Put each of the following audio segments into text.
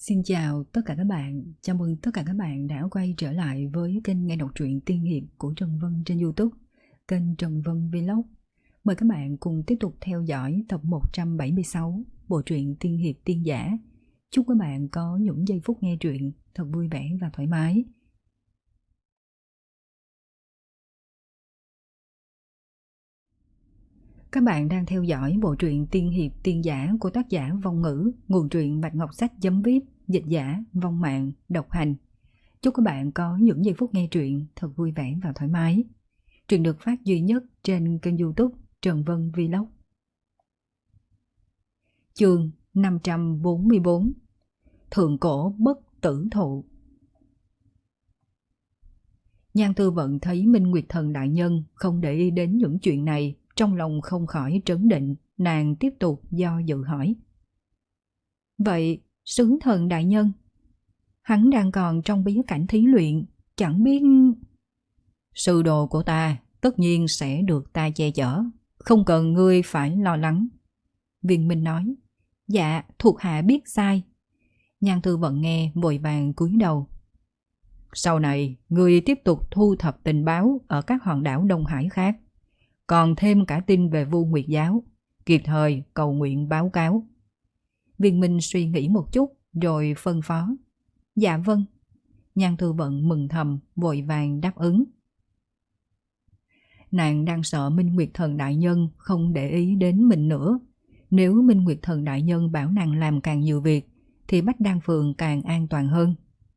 Xin chào tất cả các bạn, chào mừng tất cả các bạn đã quay trở lại với kênh nghe đọc truyện tiên hiệp của Trần Vân trên YouTube, kênh Trần Vân Vlog. Mời các bạn cùng tiếp tục theo dõi tập 176 bộ truyện tiên hiệp tiên giả. Chúc các bạn có những giây phút nghe truyện thật vui vẻ và thoải mái. Các bạn đang theo dõi bộ truyện tiên hiệp tiên giả của tác giả Vong Ngữ, nguồn truyện Bạch Ngọc Sách.vip, dịch giả Vong Mạng, độc hành. Chúc các bạn có những giây phút nghe truyện thật vui vẻ và thoải mái. Truyện được phát duy nhất trên kênh YouTube Trần Vân Vlog. Chương 544 Thượng cổ bất tử thụ. Nhan Tư Vận thấy Minh Nguyệt Thần đại nhân không để ý đến những chuyện này, trong lòng không khỏi trấn định. Nàng tiếp tục do dự hỏi: Vậy Sứ Thần đại nhân, hắn đang còn trong bí cảnh thí luyện, chẳng biết... Sư đồ của ta tất nhiên sẽ được ta che chở, không cần ngươi phải lo lắng. Viên Minh nói: Dạ, thuộc hạ biết sai. Nhan Tư Vận nghe vội vàng cúi đầu. Sau này ngươi tiếp tục thu thập tình báo ở các hòn đảo Đông Hải khác, còn thêm cả tin về Vu Nguyệt Giáo, kịp thời cầu nguyện báo cáo. Viên Minh suy nghĩ một chút rồi phân phó: Dạ vâng. Nhan Tư Vận mừng thầm vội vàng đáp ứng. Nàng đang sợ Minh Nguyệt Thần đại nhân không để ý đến mình nữa. Nếu Minh Nguyệt Thần đại nhân bảo nàng làm càng nhiều việc thì Bách Đan Phường càng an toàn hơn.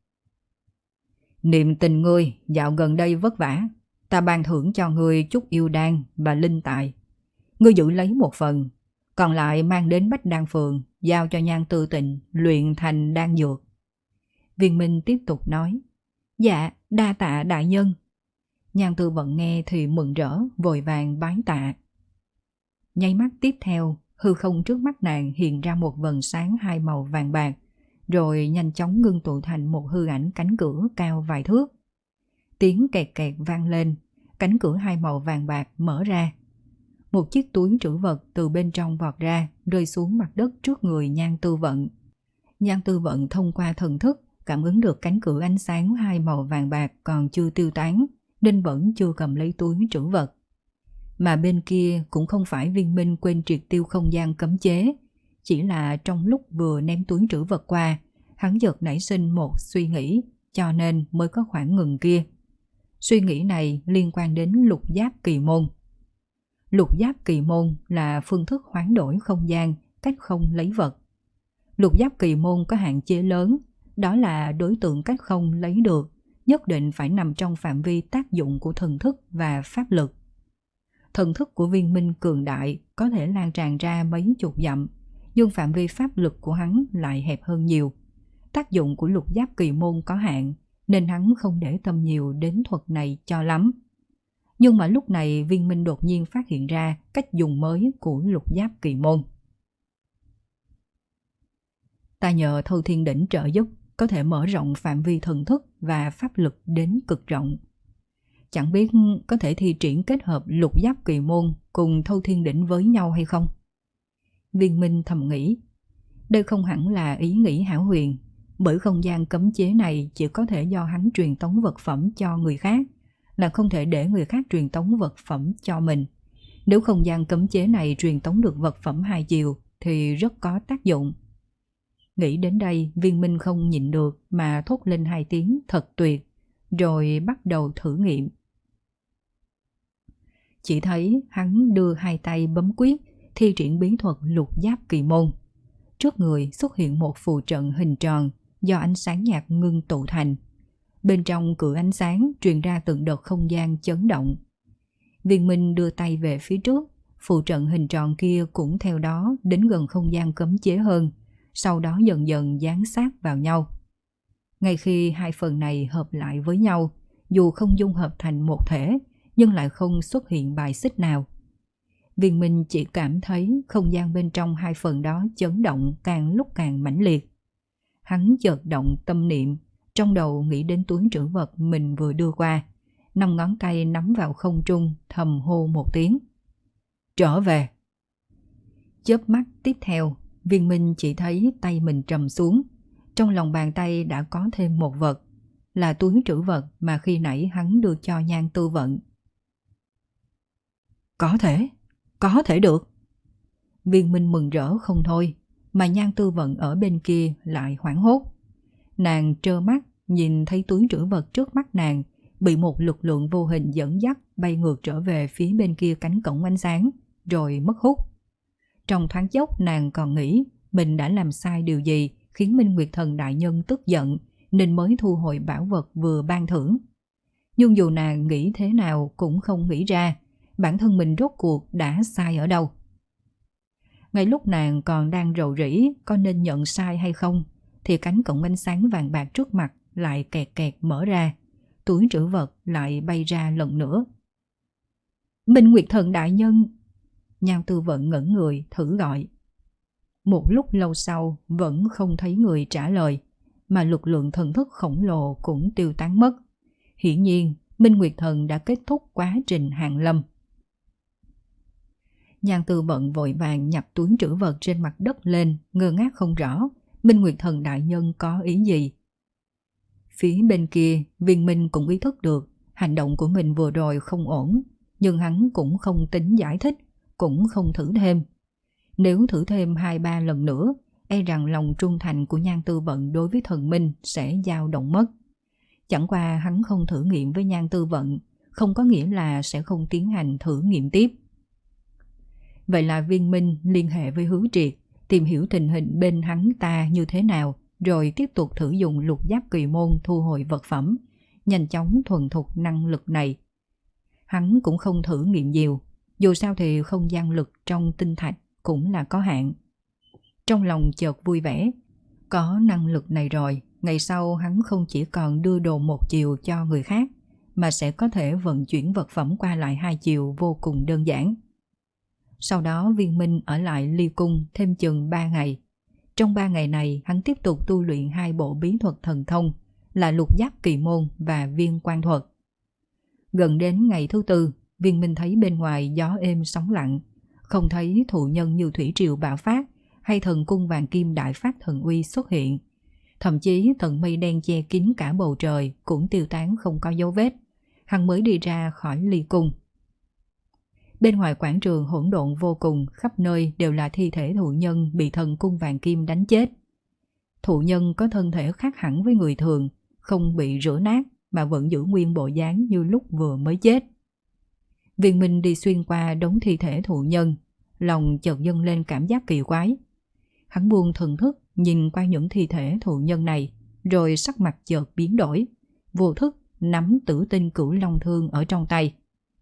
Niệm tình ngươi dạo gần đây vất vả, ta ban thưởng cho ngươi chút yêu đan và linh tài. Ngươi giữ lấy một phần, còn lại mang đến Bách Đan Phường, giao cho Nhan Tư Tịnh luyện thành đan dược. Viên Minh tiếp tục nói: Dạ, đa tạ đại nhân. Nhan Tư Vận nghe thì mừng rỡ, vội vàng bái tạ. Nháy mắt tiếp theo, hư không trước mắt nàng hiện ra một vầng sáng hai màu vàng bạc, rồi nhanh chóng ngưng tụ thành một hư ảnh cánh cửa cao vài thước. Tiếng kẹt kẹt vang lên, cánh cửa hai màu vàng bạc mở ra. Một chiếc túi trữ vật từ bên trong vọt ra, rơi xuống mặt đất trước người Nhan Tư Vận. Nhan Tư Vận thông qua thần thức cảm ứng được cánh cửa ánh sáng hai màu vàng bạc còn chưa tiêu tán, nên vẫn chưa cầm lấy túi trữ vật. Mà bên kia cũng không phải Viên Minh quên triệt tiêu không gian cấm chế, chỉ là trong lúc vừa ném túi trữ vật qua, hắn chợt nảy sinh một suy nghĩ, cho nên mới có khoảng ngừng kia. Suy nghĩ này liên quan đến lục giáp kỳ môn. Lục giáp kỳ môn là phương thức hoán đổi không gian, cách không lấy vật. Lục giáp kỳ môn có hạn chế lớn, đó là đối tượng cách không lấy được nhất định phải nằm trong phạm vi tác dụng của thần thức và pháp lực. Thần thức của Viên Minh cường đại, có thể lan tràn ra mấy chục dặm, nhưng phạm vi pháp lực của hắn lại hẹp hơn nhiều. Tác dụng của lục giáp kỳ môn có hạn, nên hắn không để tâm nhiều đến thuật này cho lắm. Nhưng mà lúc này Viên Minh đột nhiên phát hiện ra cách dùng mới của lục giáp kỳ môn. Ta nhờ Thâu Thiên Đỉnh trợ giúp, có thể mở rộng phạm vi thần thức và pháp lực đến cực rộng. Chẳng biết có thể thi triển kết hợp lục giáp kỳ môn cùng Thâu Thiên Đỉnh với nhau hay không? Viên Minh thầm nghĩ. Đây không hẳn là ý nghĩ hão huyền, bởi không gian cấm chế này chỉ có thể do hắn truyền tống vật phẩm cho người khác, là không thể để người khác truyền tống vật phẩm cho mình. Nếu không gian cấm chế này truyền tống được vật phẩm hai chiều thì rất có tác dụng. Nghĩ đến đây, Viên Minh không nhịn được mà thốt lên hai tiếng thật tuyệt, rồi bắt đầu thử nghiệm. Chỉ thấy hắn đưa hai tay bấm quyết, thi triển bí thuật lục giáp kỳ môn. Trước người xuất hiện một phù trận hình tròn do ánh sáng nhạt ngưng tụ thành. Bên trong cửa ánh sáng truyền ra từng đợt không gian chấn động. Viên Minh đưa tay về phía trước, phù trận hình tròn kia cũng theo đó đến gần không gian cấm chế hơn, sau đó dần dần dán sát vào nhau. Ngay khi hai phần này hợp lại với nhau, dù không dung hợp thành một thể, nhưng lại không xuất hiện bài xích nào. Viên Minh chỉ cảm thấy không gian bên trong hai phần đó chấn động càng lúc càng mãnh liệt. Hắn chợt động tâm niệm, trong đầu nghĩ đến túi trữ vật mình vừa đưa qua, 5 ngón tay nắm vào không trung, thầm hô một tiếng: Trở về! Chớp mắt tiếp theo, Viên Minh chỉ thấy tay mình trầm xuống. Trong lòng bàn tay đã có thêm một vật, là túi trữ vật mà khi nãy hắn đưa cho Nhan Tư Vận. Có thể được. Viên Minh mừng rỡ không thôi, mà Nhan Tư Vận ở bên kia lại hoảng hốt. Nàng trơ mắt nhìn thấy túi trữ vật trước mắt nàng bị một lực lượng vô hình dẫn dắt bay ngược trở về phía bên kia cánh cổng ánh sáng, rồi mất hút. Trong thoáng chốc nàng còn nghĩ mình đã làm sai điều gì khiến Minh Nguyệt Thần đại nhân tức giận nên mới thu hồi bảo vật vừa ban thưởng. Nhưng dù nàng nghĩ thế nào cũng không nghĩ ra bản thân mình rốt cuộc đã sai ở đâu. Ngay lúc nàng còn đang rầu rĩ có nên nhận sai hay không, thì cánh cổng ánh sáng vàng bạc trước mặt lại kẹt kẹt mở ra, túi trữ vật lại bay ra lần nữa. Minh Nguyệt Thần đại nhân! Nhan Tư Vận ngẩn người thử gọi. Một lúc lâu sau vẫn không thấy người trả lời, mà lực lượng thần thức khổng lồ cũng tiêu tán mất. Hiển nhiên Minh Nguyệt Thần đã kết thúc quá trình hàng lâm. Nhan Tư Vận vội vàng nhặt túi trữ vật trên mặt đất lên, ngơ ngác không rõ Minh Nguyệt Thần đại nhân có ý gì. Phía bên kia, Viên Minh cũng ý thức được hành động của mình vừa rồi không ổn, nhưng hắn cũng không tính giải thích, cũng không thử thêm. Nếu thử thêm 2-3 lần nữa, e rằng lòng trung thành của Nhan Tư Vận đối với thần minh sẽ dao động mất. Chẳng qua hắn không thử nghiệm với Nhan Tư Vận, không có nghĩa là sẽ không tiến hành thử nghiệm tiếp. Vậy là Viên Minh liên hệ với Hứa Triệt, tìm hiểu tình hình bên hắn ta như thế nào, rồi tiếp tục thử dùng lục giáp kỳ môn thu hồi vật phẩm, nhanh chóng thuần thục năng lực này. Hắn cũng không thử nghiệm nhiều, dù sao thì không gian lực trong tinh thạch cũng là có hạn. Trong lòng chợt vui vẻ, có năng lực này rồi, ngày sau hắn không chỉ còn đưa đồ một chiều cho người khác, mà sẽ có thể vận chuyển vật phẩm qua lại 2 chiều vô cùng đơn giản. Sau đó Viên Minh ở lại Ly Cung thêm chừng 3 ngày. Trong 3 ngày này hắn tiếp tục tu luyện 2 bộ bí thuật thần thông là lục giáp kỳ môn và viên quan thuật. Gần đến ngày thứ 4, Viên Minh thấy bên ngoài gió êm sóng lặng, không thấy thụ nhân như thủy triều bạo phát hay thần cung vàng kim đại phát thần uy xuất hiện. Thậm chí tầng mây đen che kín cả bầu trời cũng tiêu tán không có dấu vết. Hắn mới đi ra khỏi Ly Cung. Bên ngoài quảng trường hỗn độn vô cùng, khắp nơi đều là thi thể thụ nhân bị thần cung vàng kim đánh chết. Thụ nhân có thân thể khác hẳn với người thường, không bị rửa nát mà vẫn giữ nguyên bộ dáng như lúc vừa mới chết. Viên Minh đi xuyên qua đống thi thể thụ nhân, lòng chợt dâng lên cảm giác kỳ quái. Hắn buông thần thức nhìn qua những thi thể thụ nhân này, rồi sắc mặt chợt biến đổi, vô thức nắm Tử Tinh Cửu Long Thương ở trong tay.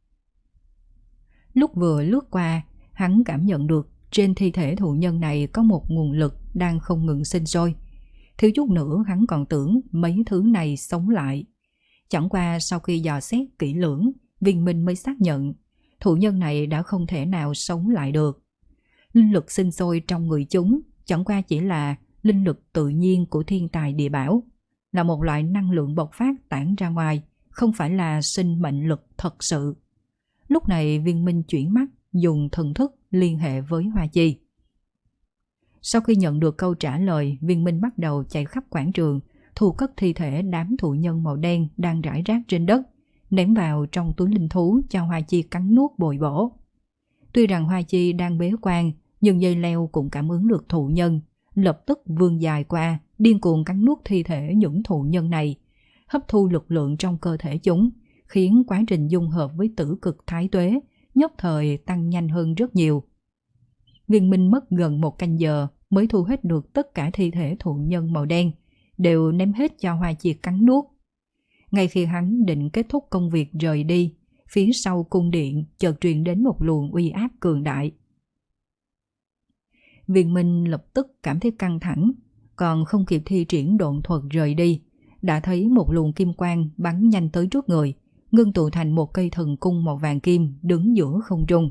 Lúc vừa lướt qua, hắn cảm nhận được trên thi thể thụ nhân này có một nguồn lực đang không ngừng sinh sôi. Thiếu chút nữa hắn còn tưởng mấy thứ này sống lại. Chẳng qua sau khi dò xét kỹ lưỡng, Viên Minh mới xác nhận thụ nhân này đã không thể nào sống lại được. Linh lực sinh sôi trong người chúng chẳng qua chỉ là linh lực tự nhiên của thiên tài địa bảo, là một loại năng lượng bộc phát tản ra ngoài, không phải là sinh mệnh lực thật sự. Lúc này Viên Minh chuyển mắt dùng thần thức liên hệ với Hoa Chi. Sau khi nhận được câu trả lời, Viên Minh bắt đầu chạy khắp quảng trường, thu cất thi thể đám thụ nhân màu đen đang rải rác trên đất, ném vào trong túi linh thú cho Hoa Chi cắn nuốt bồi bổ. Tuy rằng Hoa Chi đang bế quan, nhưng dây leo cũng cảm ứng được thụ nhân, lập tức vươn dài qua, điên cuồng cắn nuốt thi thể những thụ nhân này, hấp thu lực lượng trong cơ thể chúng, khiến quá trình dung hợp với tử cực thái tuế nhất thời tăng nhanh hơn rất nhiều. Viên Minh mất gần 1 canh giờ mới thu hết được tất cả thi thể thụ nhân màu đen, đều ném hết cho Hoa Chi cắn nuốt. Ngay khi hắn định kết thúc công việc rời đi, phía sau cung điện chợt truyền đến một luồng uy áp cường đại. Viên Minh lập tức cảm thấy căng thẳng, còn không kịp thi triển độn thuật rời đi, đã thấy một luồng kim quang bắn nhanh tới trước người, ngưng tụ thành một cây thần cung màu vàng kim đứng giữa không trung.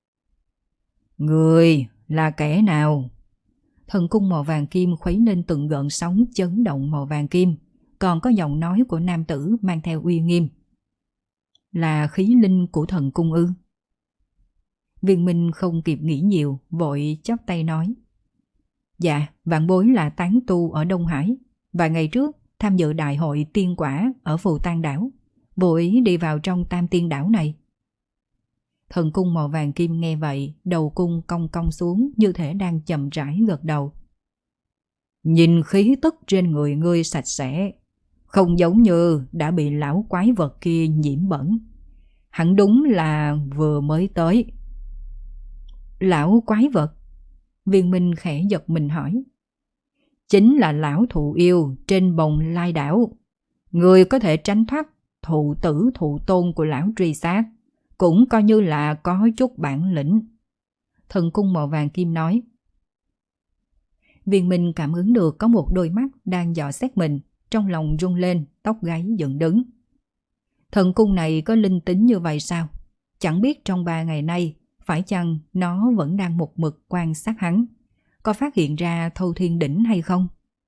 Người là kẻ nào? Thần cung màu vàng kim khuấy lên từng gợn sóng chấn động màu vàng kim, còn có giọng nói của nam tử mang theo uy nghiêm. Là khí linh của thần cung ư? Viên Minh không kịp nghĩ nhiều, vội chắp tay nói. Dạ, vạn bối là tán tu ở Đông Hải, Vài ngày trước tham dự đại hội tiên quả ở Phù Tang đảo, vô ý đi vào trong Tam Tiên đảo này. Thần cung màu vàng kim nghe vậy, đầu cung cong cong xuống như thể đang chậm rãi gật đầu. Nhìn khí tức trên người ngươi sạch sẽ, không giống như đã bị lão quái vật kia nhiễm bẩn. Hẳn đúng là vừa mới tới. Lão quái vật? Viên Minh khẽ giật mình hỏi. Chính là lão thụ yêu trên Bồng Lai đảo. Người có thể tránh thoát thụ tử thụ tôn của lão truy sát, cũng coi như là có chút bản lĩnh. Thần cung màu vàng kim nói. Viên Minh cảm ứng được có một đôi mắt đang dò xét mình, trong lòng rung lên, tóc gáy dựng đứng. Thần cung này có linh tính như vậy sao? Chẳng biết trong 3 ngày nay, phải chăng nó vẫn đang một mực quan sát hắn? Có phát hiện ra Thâu Thiên Đỉnh hay không?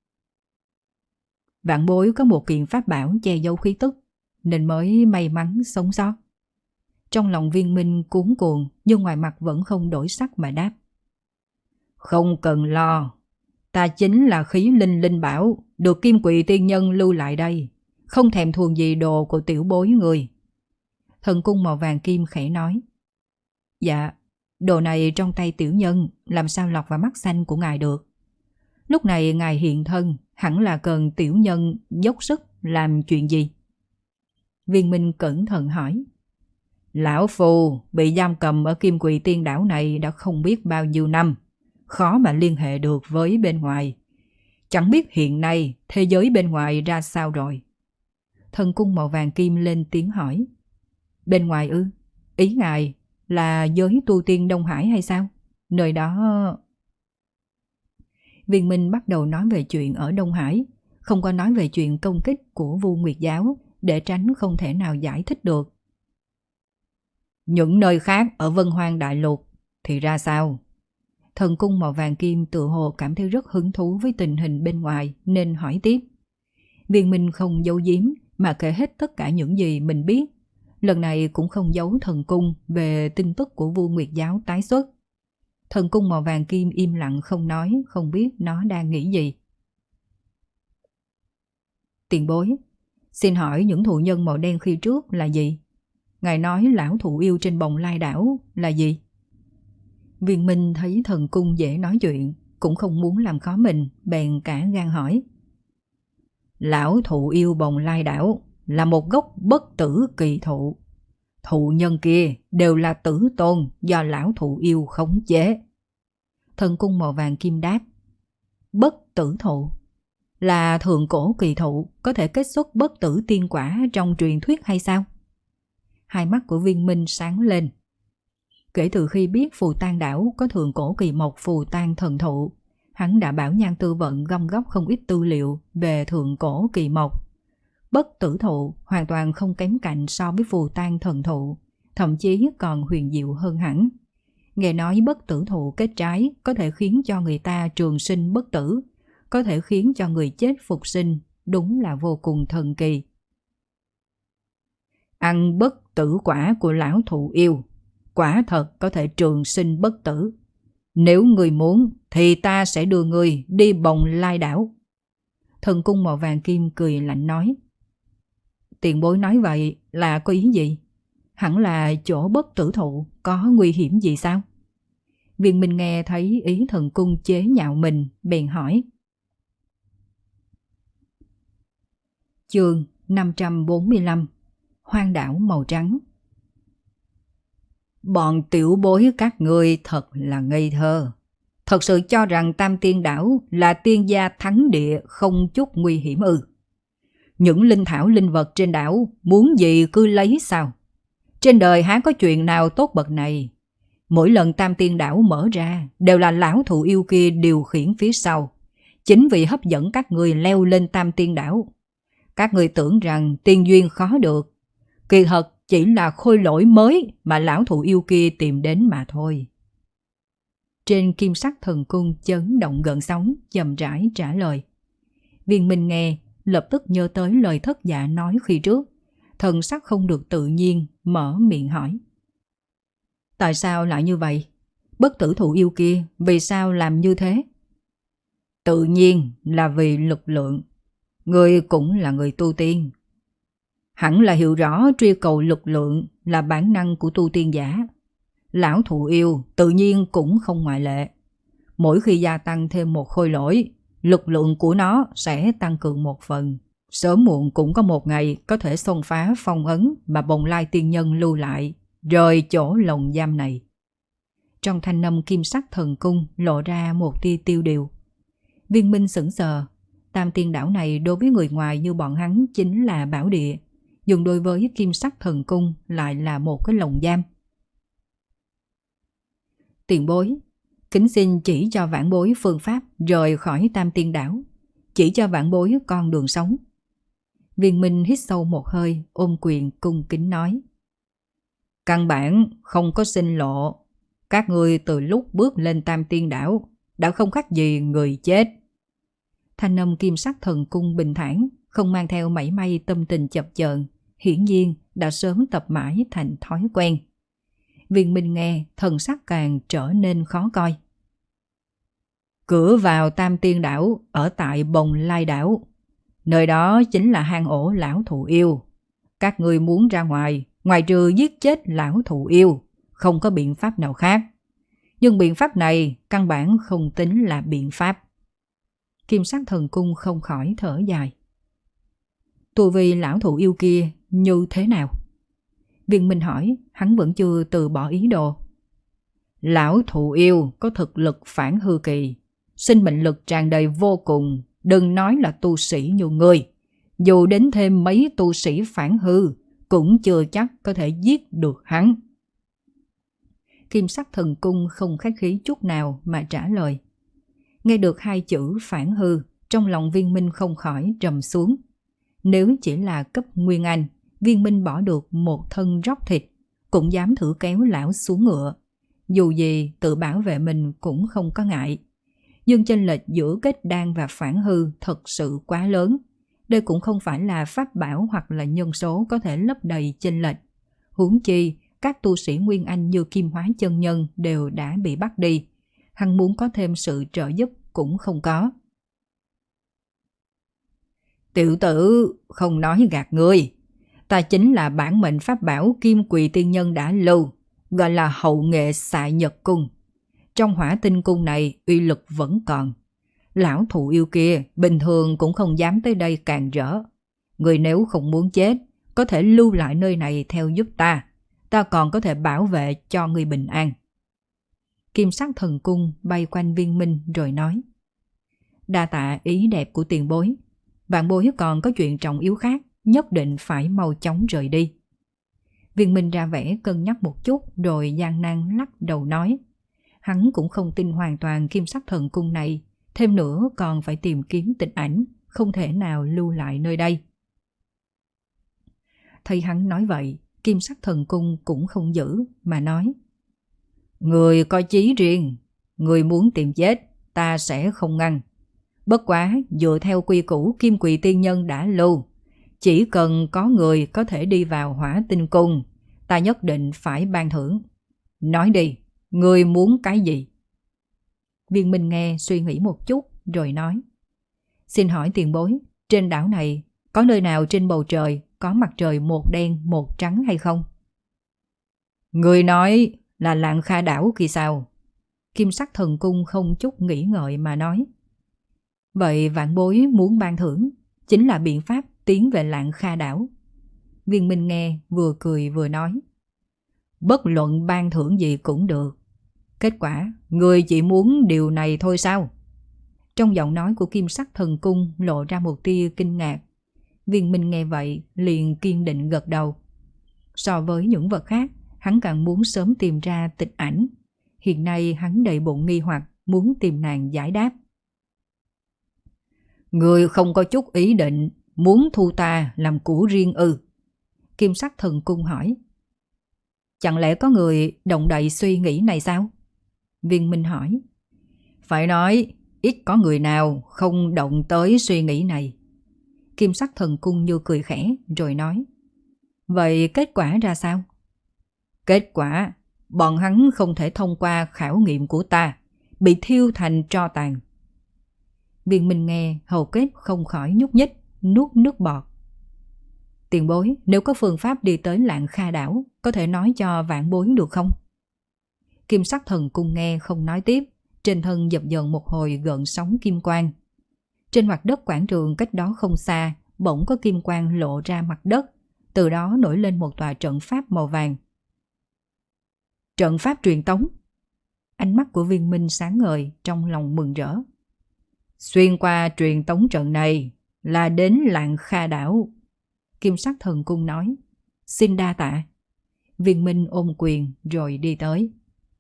Vạn Bối có một kiện pháp bảo che giấu khí tức, nên mới may mắn sống sót. Trong lòng Viên Minh cuống cuồng, nhưng ngoài mặt vẫn không đổi sắc mà đáp. Không cần lo, ta chính là khí linh linh bảo, được Kim Quỵ tiên nhân lưu lại đây, không thèm thuồng gì đồ của tiểu bối người. Thần cung màu vàng kim khẽ nói. Dạ, đồ này trong tay tiểu nhân, làm sao lọt vào mắt xanh của ngài được. Lúc này ngài hiện thân, hẳn là cần tiểu nhân dốc sức làm chuyện gì? Viên Minh cẩn thận hỏi. Lão phù bị giam cầm ở Kim Quỵ tiên đảo này đã không biết bao nhiêu năm, khó mà liên hệ được với bên ngoài. Chẳng biết hiện nay thế giới bên ngoài ra sao rồi. Thần cung màu vàng kim lên tiếng hỏi. Bên ngoài ư? Ý ngài là giới tu tiên Đông Hải hay sao? Nơi đó... Viên Minh bắt đầu nói về chuyện ở Đông Hải, không có nói về chuyện công kích của Vu Nguyệt Giáo, để tránh không thể nào giải thích được. Những nơi khác ở Vân Hoang Đại Lục thì ra sao? Thần cung màu vàng kim tự hồ cảm thấy rất hứng thú với tình hình bên ngoài nên hỏi tiếp. Viên Minh không giấu giếm mà kể hết tất cả những gì mình biết. Lần này cũng không giấu thần cung về tin tức của Vu Nguyệt Giáo tái xuất. Thần cung màu vàng kim im lặng không nói, không biết nó đang nghĩ gì. Tiền bối, xin hỏi những thụ nhân màu đen khi trước là gì? Ngài nói lão thụ yêu trên Bồng Lai đảo là gì? Viên Minh thấy thần cung dễ nói chuyện, cũng không muốn làm khó mình, bèn cả gan hỏi. Lão thụ yêu Bồng Lai đảo là một gốc bất tử kỳ thụ. Thụ nhân kia đều là tử tôn do lão thụ yêu khống chế. Thần cung màu vàng kim đáp. Bất tử thụ là thượng cổ kỳ thụ có thể kết xuất bất tử tiên quả trong truyền thuyết hay sao? Hai mắt của Viên Minh sáng lên. Kể từ khi biết Phù Tang đảo có thượng cổ kỳ mộc Phù Tang thần thụ, hắn đã bảo Nhan Tư Vận gom góp không ít tư liệu về thượng cổ kỳ mộc. Bất tử thụ hoàn toàn không kém cạnh so với Phù Tang thần thụ, thậm chí còn huyền diệu hơn hẳn. Nghe nói bất tử thụ kết trái có thể khiến cho người ta trường sinh bất tử, có thể khiến cho người chết phục sinh, đúng là vô cùng thần kỳ. Ăn bất tử quả của lão thụ yêu, quả thật có thể trường sinh bất tử. Nếu người muốn thì ta sẽ đưa người đi Bồng Lai đảo. Thần cung màu vàng kim cười lạnh nói. Tiền bối nói vậy là có ý gì? Hẳn là chỗ bất tử thụ có nguy hiểm gì sao? Viên Minh nghe thấy ý thần cung chế nhạo mình, bèn hỏi. Chương 545 Hoang đảo màu trắng. Bọn tiểu bối các người thật là ngây thơ. Thật sự cho rằng Tam Tiên đảo là tiên gia thắng địa không chút nguy hiểm ư? Những linh thảo linh vật trên đảo muốn gì cứ lấy sao? Trên đời há có chuyện nào tốt bậc này? Mỗi lần Tam Tiên đảo mở ra đều là lão thụ yêu kia điều khiển phía sau, chính vì hấp dẫn các người leo lên Tam Tiên đảo. Các người tưởng rằng tiên duyên khó được, kỳ thật chỉ là khôi lỗi mới mà lão thụ yêu kia tìm đến mà thôi. Trên kim sắc thần cung chấn động gợn sóng, chậm rãi trả lời. Viên Minh nghe, lập tức nhớ tới lời thất dạ nói khi trước, thần sắc không được tự nhiên, mở miệng hỏi. Tại sao lại như vậy? Bất tử thụ yêu kia vì sao làm như thế? Tự nhiên là vì lực lượng. Ngươi cũng là người tu tiên. Hẳn là hiểu rõ truy cầu lực lượng là bản năng của tu tiên giả. Lão thụ yêu tự nhiên cũng không ngoại lệ. Mỗi khi gia tăng thêm một khôi lỗi, lực lượng của nó sẽ tăng cường một phần. Sớm muộn cũng có một ngày có thể xông phá phong ấn mà Bồng Lai tiên nhân lưu lại, rời chỗ lồng giam này. Trong thanh âm kim sắc thần cung lộ ra một tia tiêu điều. Viên Minh sững sờ. Tam tiên đảo này đối với người ngoài như bọn hắn chính là bảo địa, nhưng đối với kim sắc thần cung lại là một cái lồng giam. Tiền bối, kính xin chỉ cho vãn bối phương pháp rời khỏi Tam tiên đảo, chỉ cho vãn bối con đường sống. Viên Minh hít sâu một hơi, ôm quyền cung kính nói. Căn bản không có sinh lộ. Các ngươi từ lúc bước lên Tam tiên đảo đã không khác gì người chết. Thanh âm kim sắc thần cung bình thản, không mang theo mảy may tâm tình chập chờn, hiển nhiên đã sớm tập mãi thành thói quen. Viên Minh nghe, thần sắc càng trở nên khó coi. Cửa vào Tam tiên đảo ở tại Bồng Lai đảo. Nơi đó chính là hang ổ lão thụ yêu. Các ngươi muốn ra ngoài, ngoài trừ giết chết lão thụ yêu, không có biện pháp nào khác. Nhưng biện pháp này căn bản không tính là biện pháp. Kim sắc thần cung không khỏi thở dài. Tu vi lão thụ yêu kia như thế nào? Viên Minh hỏi, hắn vẫn chưa từ bỏ ý đồ. Lão thụ yêu có thực lực phản hư kỳ, sinh mệnh lực tràn đầy vô cùng, đừng nói là tu sĩ như ngươi. Dù đến thêm mấy tu sĩ phản hư, cũng chưa chắc có thể giết được hắn. Kim sắc thần cung không khách khí chút nào mà trả lời. Nghe được hai chữ phản hư, trong lòng Viên Minh không khỏi trầm xuống. Nếu chỉ là cấp Nguyên Anh, Viên Minh bỏ được một thân róc thịt, cũng dám thử kéo lão xuống ngựa. Dù gì tự bảo vệ mình cũng không có ngại. Nhưng chênh lệch giữa kết đan và phản hư thật sự quá lớn. Đây cũng không phải là pháp bảo hoặc là nhân số có thể lấp đầy chênh lệch. Huống chi, các tu sĩ Nguyên Anh như Kim Hóa chân nhân đều đã bị bắt đi. Hắn muốn có thêm sự trợ giúp cũng không có. Tiểu tử, không nói gạt ngươi. Ta chính là bản mệnh pháp bảo Kim Quỳ tiên nhân đã lưu, gọi là hậu nghệ xạ nhật cung. Trong hỏa tinh cung này uy lực vẫn còn. Lão thụ yêu kia bình thường cũng không dám tới đây càn rỡ. Người nếu không muốn chết, có thể lưu lại nơi này theo giúp ta. Ta còn có thể bảo vệ cho người bình an. Kim sắc thần cung bay quanh Viên Minh rồi nói. Đa tạ ý đẹp của tiền bối. Vạn bối còn có chuyện trọng yếu khác, nhất định phải mau chóng rời đi. Viên Minh ra vẻ cân nhắc một chút rồi gian nan lắc đầu nói. Hắn cũng không tin hoàn toàn kim sắc thần cung này, thêm nữa còn phải tìm kiếm tịch ảnh, không thể nào lưu lại nơi đây. Thấy hắn nói vậy, kim sắc thần cung cũng không giữ mà nói. Người có chí riêng, người muốn tìm chết, ta sẽ không ngăn. Bất quá dựa theo quy củ Kim Quỳ tiên nhân đã lưu, chỉ cần có người có thể đi vào hỏa tinh cung, ta nhất định phải ban thưởng. Nói đi, người muốn cái gì? Viên Minh nghe suy nghĩ một chút rồi nói. Xin hỏi tiền bối, trên đảo này có nơi nào trên bầu trời có mặt trời một đen một trắng hay không? Người nói là Lạng Kha đảo kỳ sao? Kim sắc thần cung không chút nghĩ ngợi mà nói. Vậy vạn bối muốn ban thưởng chính là biện pháp tiến về Lạng Kha đảo. Viên Minh nghe vừa cười vừa nói. Bất luận ban thưởng gì cũng được. Kết quả, người chỉ muốn điều này thôi sao? Trong giọng nói của kim sắc thần cung lộ ra một tia kinh ngạc. Viên Minh nghe vậy liền kiên định gật đầu. So với những vật khác, hắn càng muốn sớm tìm ra tịch ảnh. Hiện nay hắn đầy bụng nghi hoặc muốn tìm nàng giải đáp. Người không có chút ý định muốn thu ta làm của riêng ư? Kim sắc thần cung hỏi. Chẳng lẽ có người động đậy suy nghĩ này sao? Viên Minh hỏi. Phải nói ít có người nào không động tới suy nghĩ này. Kim sắc thần cung như cười khẽ rồi nói. Vậy kết quả ra sao? Kết quả, bọn hắn không thể thông qua khảo nghiệm của ta, bị thiêu thành tro tàn. Viên Minh nghe hầu kết không khỏi nhúc nhích, nuốt nước bọt. Tiền bối, nếu có phương pháp đi tới Lạng Kha đảo, có thể nói cho vạn bối được không? Kim sắc thần cung nghe không nói tiếp, trên thân dập dờn một hồi gợn sóng kim quang. Trên mặt đất quảng trường cách đó không xa, bỗng có kim quang lộ ra mặt đất, từ đó nổi lên một tòa trận pháp màu vàng. Trận pháp truyền tống. Ánh mắt của Viên Minh sáng ngời, trong lòng mừng rỡ. Xuyên qua truyền tống trận này là đến Lạng Kha đảo. Kim sắc thần cung nói. Xin đa tạ. Viên Minh ôm quyền rồi đi tới.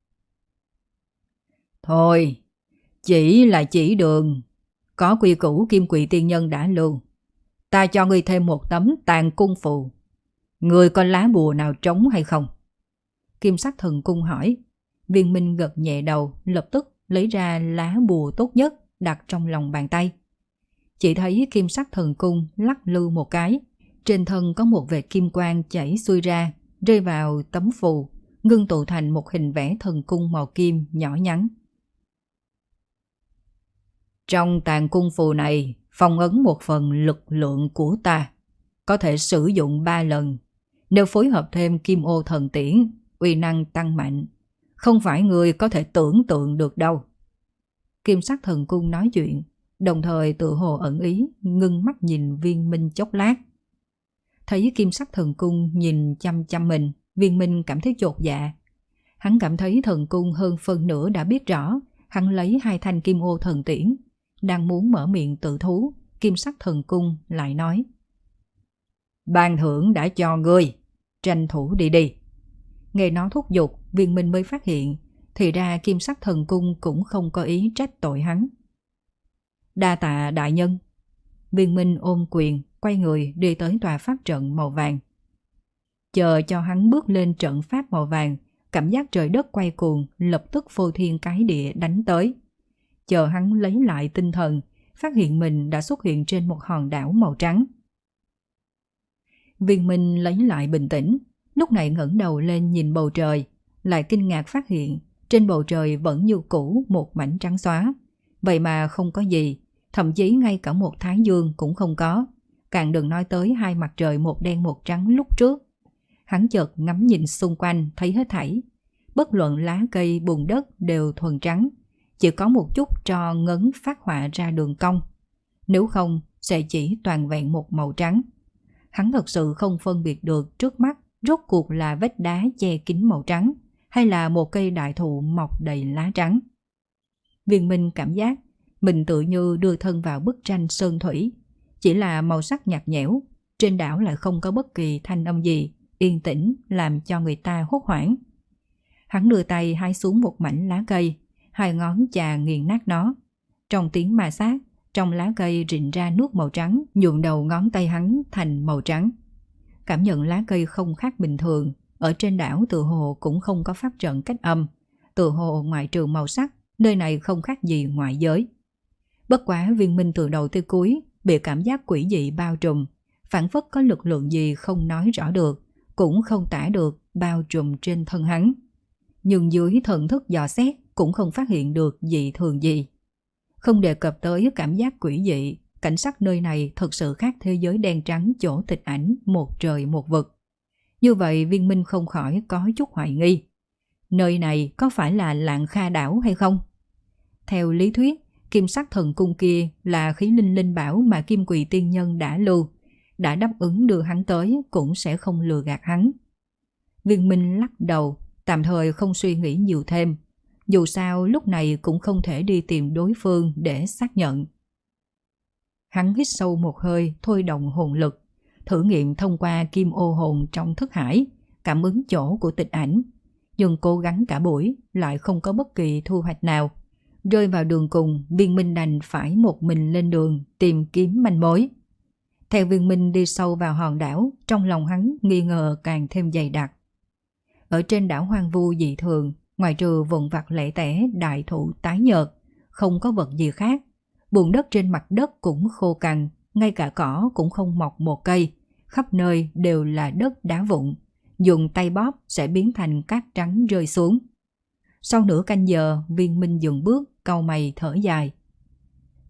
Thôi, chỉ là chỉ đường. Có quy củ Kim Quỳ tiên nhân đã lưu. Ta cho ngươi thêm một tấm tàn cung phù. Ngươi có lá bùa nào trống hay không? Kim sắc thần cung hỏi. Viên Minh gật nhẹ đầu, lập tức lấy ra lá bùa tốt nhất đặt trong lòng bàn tay. Chỉ thấy kim sắc thần cung lắc lư một cái, trên thân có một vệt kim quang chảy xuôi ra, rơi vào tấm phù, ngưng tụ thành một hình vẽ thần cung màu kim nhỏ nhắn. Trong tàn cung phù này phong ấn một phần lực lượng của ta, có thể sử dụng 3 lần. Nếu phối hợp thêm kim ô thần tiễn, uy năng tăng mạnh, không phải người có thể tưởng tượng được đâu. Kim sắc thần cung nói chuyện, đồng thời tự hồ ẩn ý, ngưng mắt nhìn Viên Minh chốc lát. Thấy kim sắc thần cung nhìn chăm chăm mình, Viên Minh cảm thấy chột dạ. Hắn cảm thấy thần cung hơn phân nửa đã biết rõ, hắn lấy 2 thanh kim ô thần tiễn. Đang muốn mở miệng tự thú, kim sắc thần cung lại nói. Ban thưởng đã cho ngươi, tranh thủ đi đi. Nghe nó thúc giục, Viên Minh mới phát hiện, thì ra kim sắc thần cung cũng không có ý trách tội hắn. Đa tạ đại nhân. Viên Minh ôm quyền, quay người đi tới tòa pháp trận màu vàng. Chờ cho hắn bước lên trận pháp màu vàng, cảm giác trời đất quay cuồng, lập tức phô thiên cái địa đánh tới. Chờ hắn lấy lại tinh thần, phát hiện mình đã xuất hiện trên một hòn đảo màu trắng. Viên Minh lấy lại bình tĩnh, lúc này ngẩng đầu lên nhìn bầu trời, lại kinh ngạc phát hiện trên bầu trời vẫn như cũ một mảnh trắng xóa. Vậy mà không có gì, thậm chí ngay cả một thái dương cũng không có, càng đừng nói tới 2 mặt trời một đen một trắng lúc trước. Hắn chợt ngắm nhìn xung quanh thấy hết thảy, bất luận lá cây bùn đất đều thuần trắng, chỉ có một chút tro ngấn phát họa ra đường cong, nếu không sẽ chỉ toàn vẹn một màu trắng. Hắn thật sự không phân biệt được trước mắt rốt cuộc là vách đá che kín màu trắng hay là một cây đại thụ mọc đầy lá trắng. Viên Minh cảm giác mình tự như đưa thân vào bức tranh sơn thủy, chỉ là màu sắc nhạt nhẽo, trên đảo lại không có bất kỳ thanh âm gì, yên tĩnh làm cho người ta hốt hoảng. Hắn đưa tay hái xuống một mảnh lá cây, 2 ngón chà nghiền nát nó. Trong tiếng ma sát, trong lá cây rịn ra nước màu trắng, nhuộm đầu ngón tay hắn thành màu trắng. Cảm nhận lá cây không khác bình thường, ở trên đảo tự hồ cũng không có pháp trận cách âm, tự hồ ngoại trừ màu sắc, nơi này không khác gì ngoại giới. Bất quá Viên Minh từ đầu tới cuối bị cảm giác quỷ dị bao trùm, phảng phất có lực lượng gì không nói rõ được, cũng không tả được bao trùm trên thân hắn. Nhưng dưới thần thức dò xét cũng không phát hiện được dị thường gì. Không đề cập tới cảm giác quỷ dị, cảnh sắc nơi này thật sự khác thế giới đen trắng chỗ Tịch Ảnh một trời một vực. Như vậy Viên Minh không khỏi có chút hoài nghi. Nơi này có phải là Lạng Kha đảo hay không? Theo lý thuyết, kim sắc thần cung kia là khí linh linh bảo mà Kim Quỳ tiên nhân đã lưu, đã đáp ứng đưa hắn tới cũng sẽ không lừa gạt hắn. Viên Minh lắc đầu, tạm thời không suy nghĩ nhiều thêm. Dù sao lúc này cũng không thể đi tìm đối phương để xác nhận. Hắn hít sâu một hơi, thôi động hồn lực, thử nghiệm thông qua kim ô hồn trong thức hải, cảm ứng chỗ của Tịch Ảnh. Nhưng cố gắng cả buổi lại không có bất kỳ thu hoạch nào. Rơi vào đường cùng, Viên Minh đành phải một mình lên đường tìm kiếm manh mối. Theo Viên Minh đi sâu vào hòn đảo, trong lòng hắn nghi ngờ càng thêm dày đặc. Ở trên đảo hoang vu dị thường, ngoài trừ vụn vặt lẻ tẻ đại thụ tái nhợt, không có vật gì khác. Bùn đất trên mặt đất cũng khô cằn, ngay cả cỏ cũng không mọc một cây, khắp nơi đều là đất đá vụn, dùng tay bóp sẽ biến thành cát trắng rơi xuống. Sau nửa canh giờ, Viên Minh dừng bước, cau mày thở dài.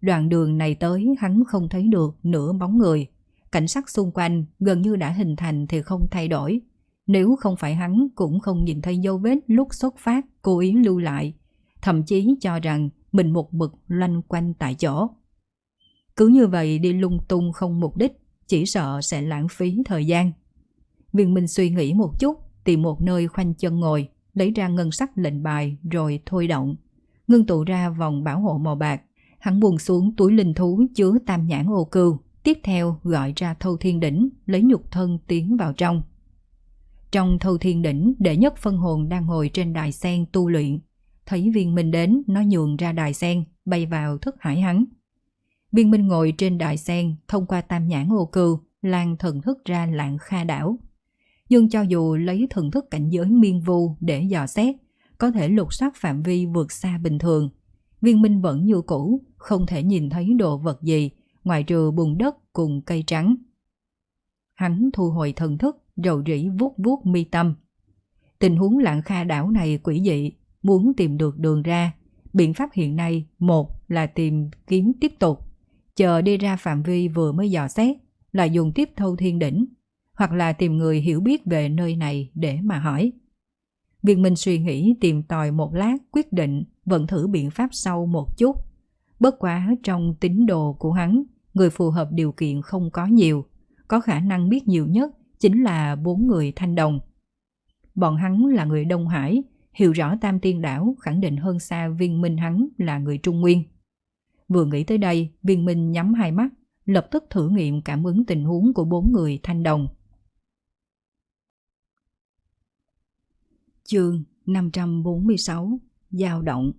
Đoạn đường này tới hắn không thấy được nửa bóng người. Cảnh sắc xung quanh gần như đã hình thành thì không thay đổi. Nếu không phải hắn cũng không nhìn thấy dấu vết lúc xuất phát cố ý lưu lại. Thậm chí cho rằng mình một mực loanh quanh tại chỗ. Cứ như vậy đi lung tung không mục đích, chỉ sợ sẽ lãng phí thời gian. Viên Minh suy nghĩ một chút, tìm một nơi khoanh chân ngồi, lấy ra ngân sắc lệnh bài rồi thôi động. Ngưng tụ ra vòng bảo hộ màu bạc. Hắn buông xuống túi linh thú chứa tam nhãn ô cừu. Tiếp theo gọi ra Thâu Thiên Đỉnh, lấy nhục thân tiến vào trong. Trong Thâu Thiên Đỉnh, đệ nhất phân hồn đang ngồi trên đài sen tu luyện. Thấy Viên Minh đến, nó nhường ra đài sen, bay vào thức hải hắn. Viên Minh ngồi trên đài sen, thông qua tam nhãn ô cừu, lan thần thức ra Lạng Kha đảo. Nhưng cho dù lấy thần thức cảnh giới miên vu để dò xét, có thể lục soát phạm vi vượt xa bình thường. Viên Minh vẫn như cũ, không thể nhìn thấy đồ vật gì, ngoại trừ bùn đất cùng cây trắng. Hắn thu hồi thần thức, rầu rĩ vuốt vuốt mi tâm. Tình huống Lạng Kha đảo này quỷ dị, muốn tìm được đường ra. Biện pháp hiện nay, một là tìm kiếm tiếp tục, chờ đi ra phạm vi vừa mới dò xét, là dùng tiếp Thâu Thiên Đỉnh, hoặc là tìm người hiểu biết về nơi này để mà hỏi. Viên Minh suy nghĩ tìm tòi một lát, quyết định vẫn thử biện pháp sau một chút. Bất quá trong tín đồ của hắn, người phù hợp điều kiện không có nhiều, có khả năng biết nhiều nhất chính là 4 người Thanh Đồng. Bọn hắn là người Đông Hải, hiểu rõ Tam Tiên Đảo, khẳng định hơn xa Viên Minh hắn là người Trung Nguyên. Vừa nghĩ tới đây, Viên Minh nhắm hai mắt, lập tức thử nghiệm cảm ứng tình huống của 4 người Thanh Đồng. Chương 546 Dao động.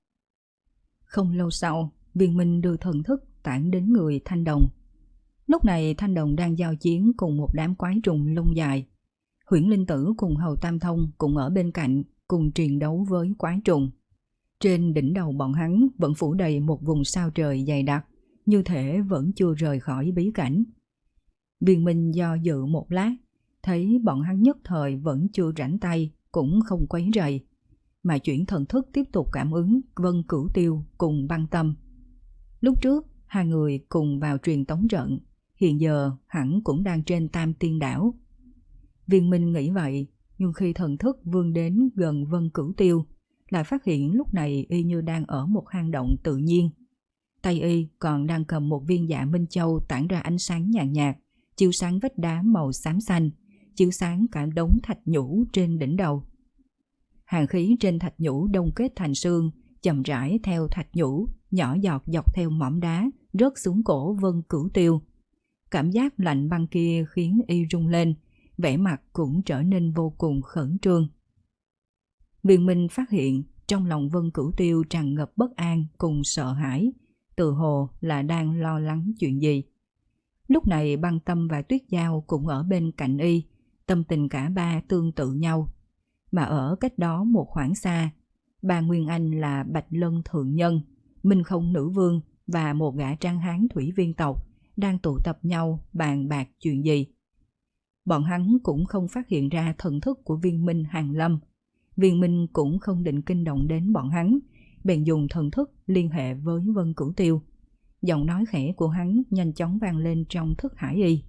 Không lâu sau, Viên Minh đưa thần thức tản đến người Thanh Đồng. Lúc này Thanh Đồng đang giao chiến cùng một đám quái trùng lông dài. Huyễn Linh Tử cùng Hầu Tam Thông cũng ở bên cạnh, cùng truyền đấu với quái trùng. Trên đỉnh đầu bọn hắn vẫn phủ đầy một vùng sao trời dày đặc, như thể vẫn chưa rời khỏi bí cảnh. Viên Minh do dự một lát, thấy bọn hắn nhất thời vẫn chưa rảnh tay, cũng không quấy rầy, mà chuyển thần thức tiếp tục cảm ứng Vân Cửu Tiêu cùng Băng Tâm. Lúc trước, hai người cùng vào truyền tống trận, hiện giờ hẳn cũng đang trên Tam Tiên Đảo. Viên Minh nghĩ vậy, nhưng khi thần thức vươn đến gần Vân Cửu Tiêu, lại phát hiện lúc này y như đang ở một hang động tự nhiên. Tay y còn đang cầm một viên Dạ Minh Châu tản ra ánh sáng nhàn nhạt, chiếu sáng vách đá màu xám xanh, chiếu sáng cả đống thạch nhũ trên đỉnh đầu. Hàn khí trên thạch nhũ đông kết thành sương, chậm rãi theo thạch nhũ, nhỏ giọt dọc theo mỏm đá, rớt xuống cổ Vân Cửu Tiêu. Cảm giác lạnh băng kia khiến y rung lên, vẻ mặt cũng trở nên vô cùng khẩn trương. Viên Minh phát hiện trong lòng Vân Cửu Tiêu tràn ngập bất an cùng sợ hãi, tự hồ là đang lo lắng chuyện gì. Lúc này Băng Tâm và Tuyết Giao cũng ở bên cạnh y, tâm tình cả ba tương tự nhau. Mà ở cách đó một khoảng xa, ba Nguyên Anh là Bạch Lân Thượng Nhân, Minh Không Nữ Vương và một gã Trang Hán Thủy Viên tộc đang tụ tập nhau bàn bạc chuyện gì. Bọn hắn cũng không phát hiện ra thần thức của Viên Minh hàng lâm. Viên Minh cũng không định kinh động đến bọn hắn, bèn dùng thần thức liên hệ với Vân Cửu Tiêu. Giọng nói khẽ của hắn nhanh chóng vang lên trong thức hải y.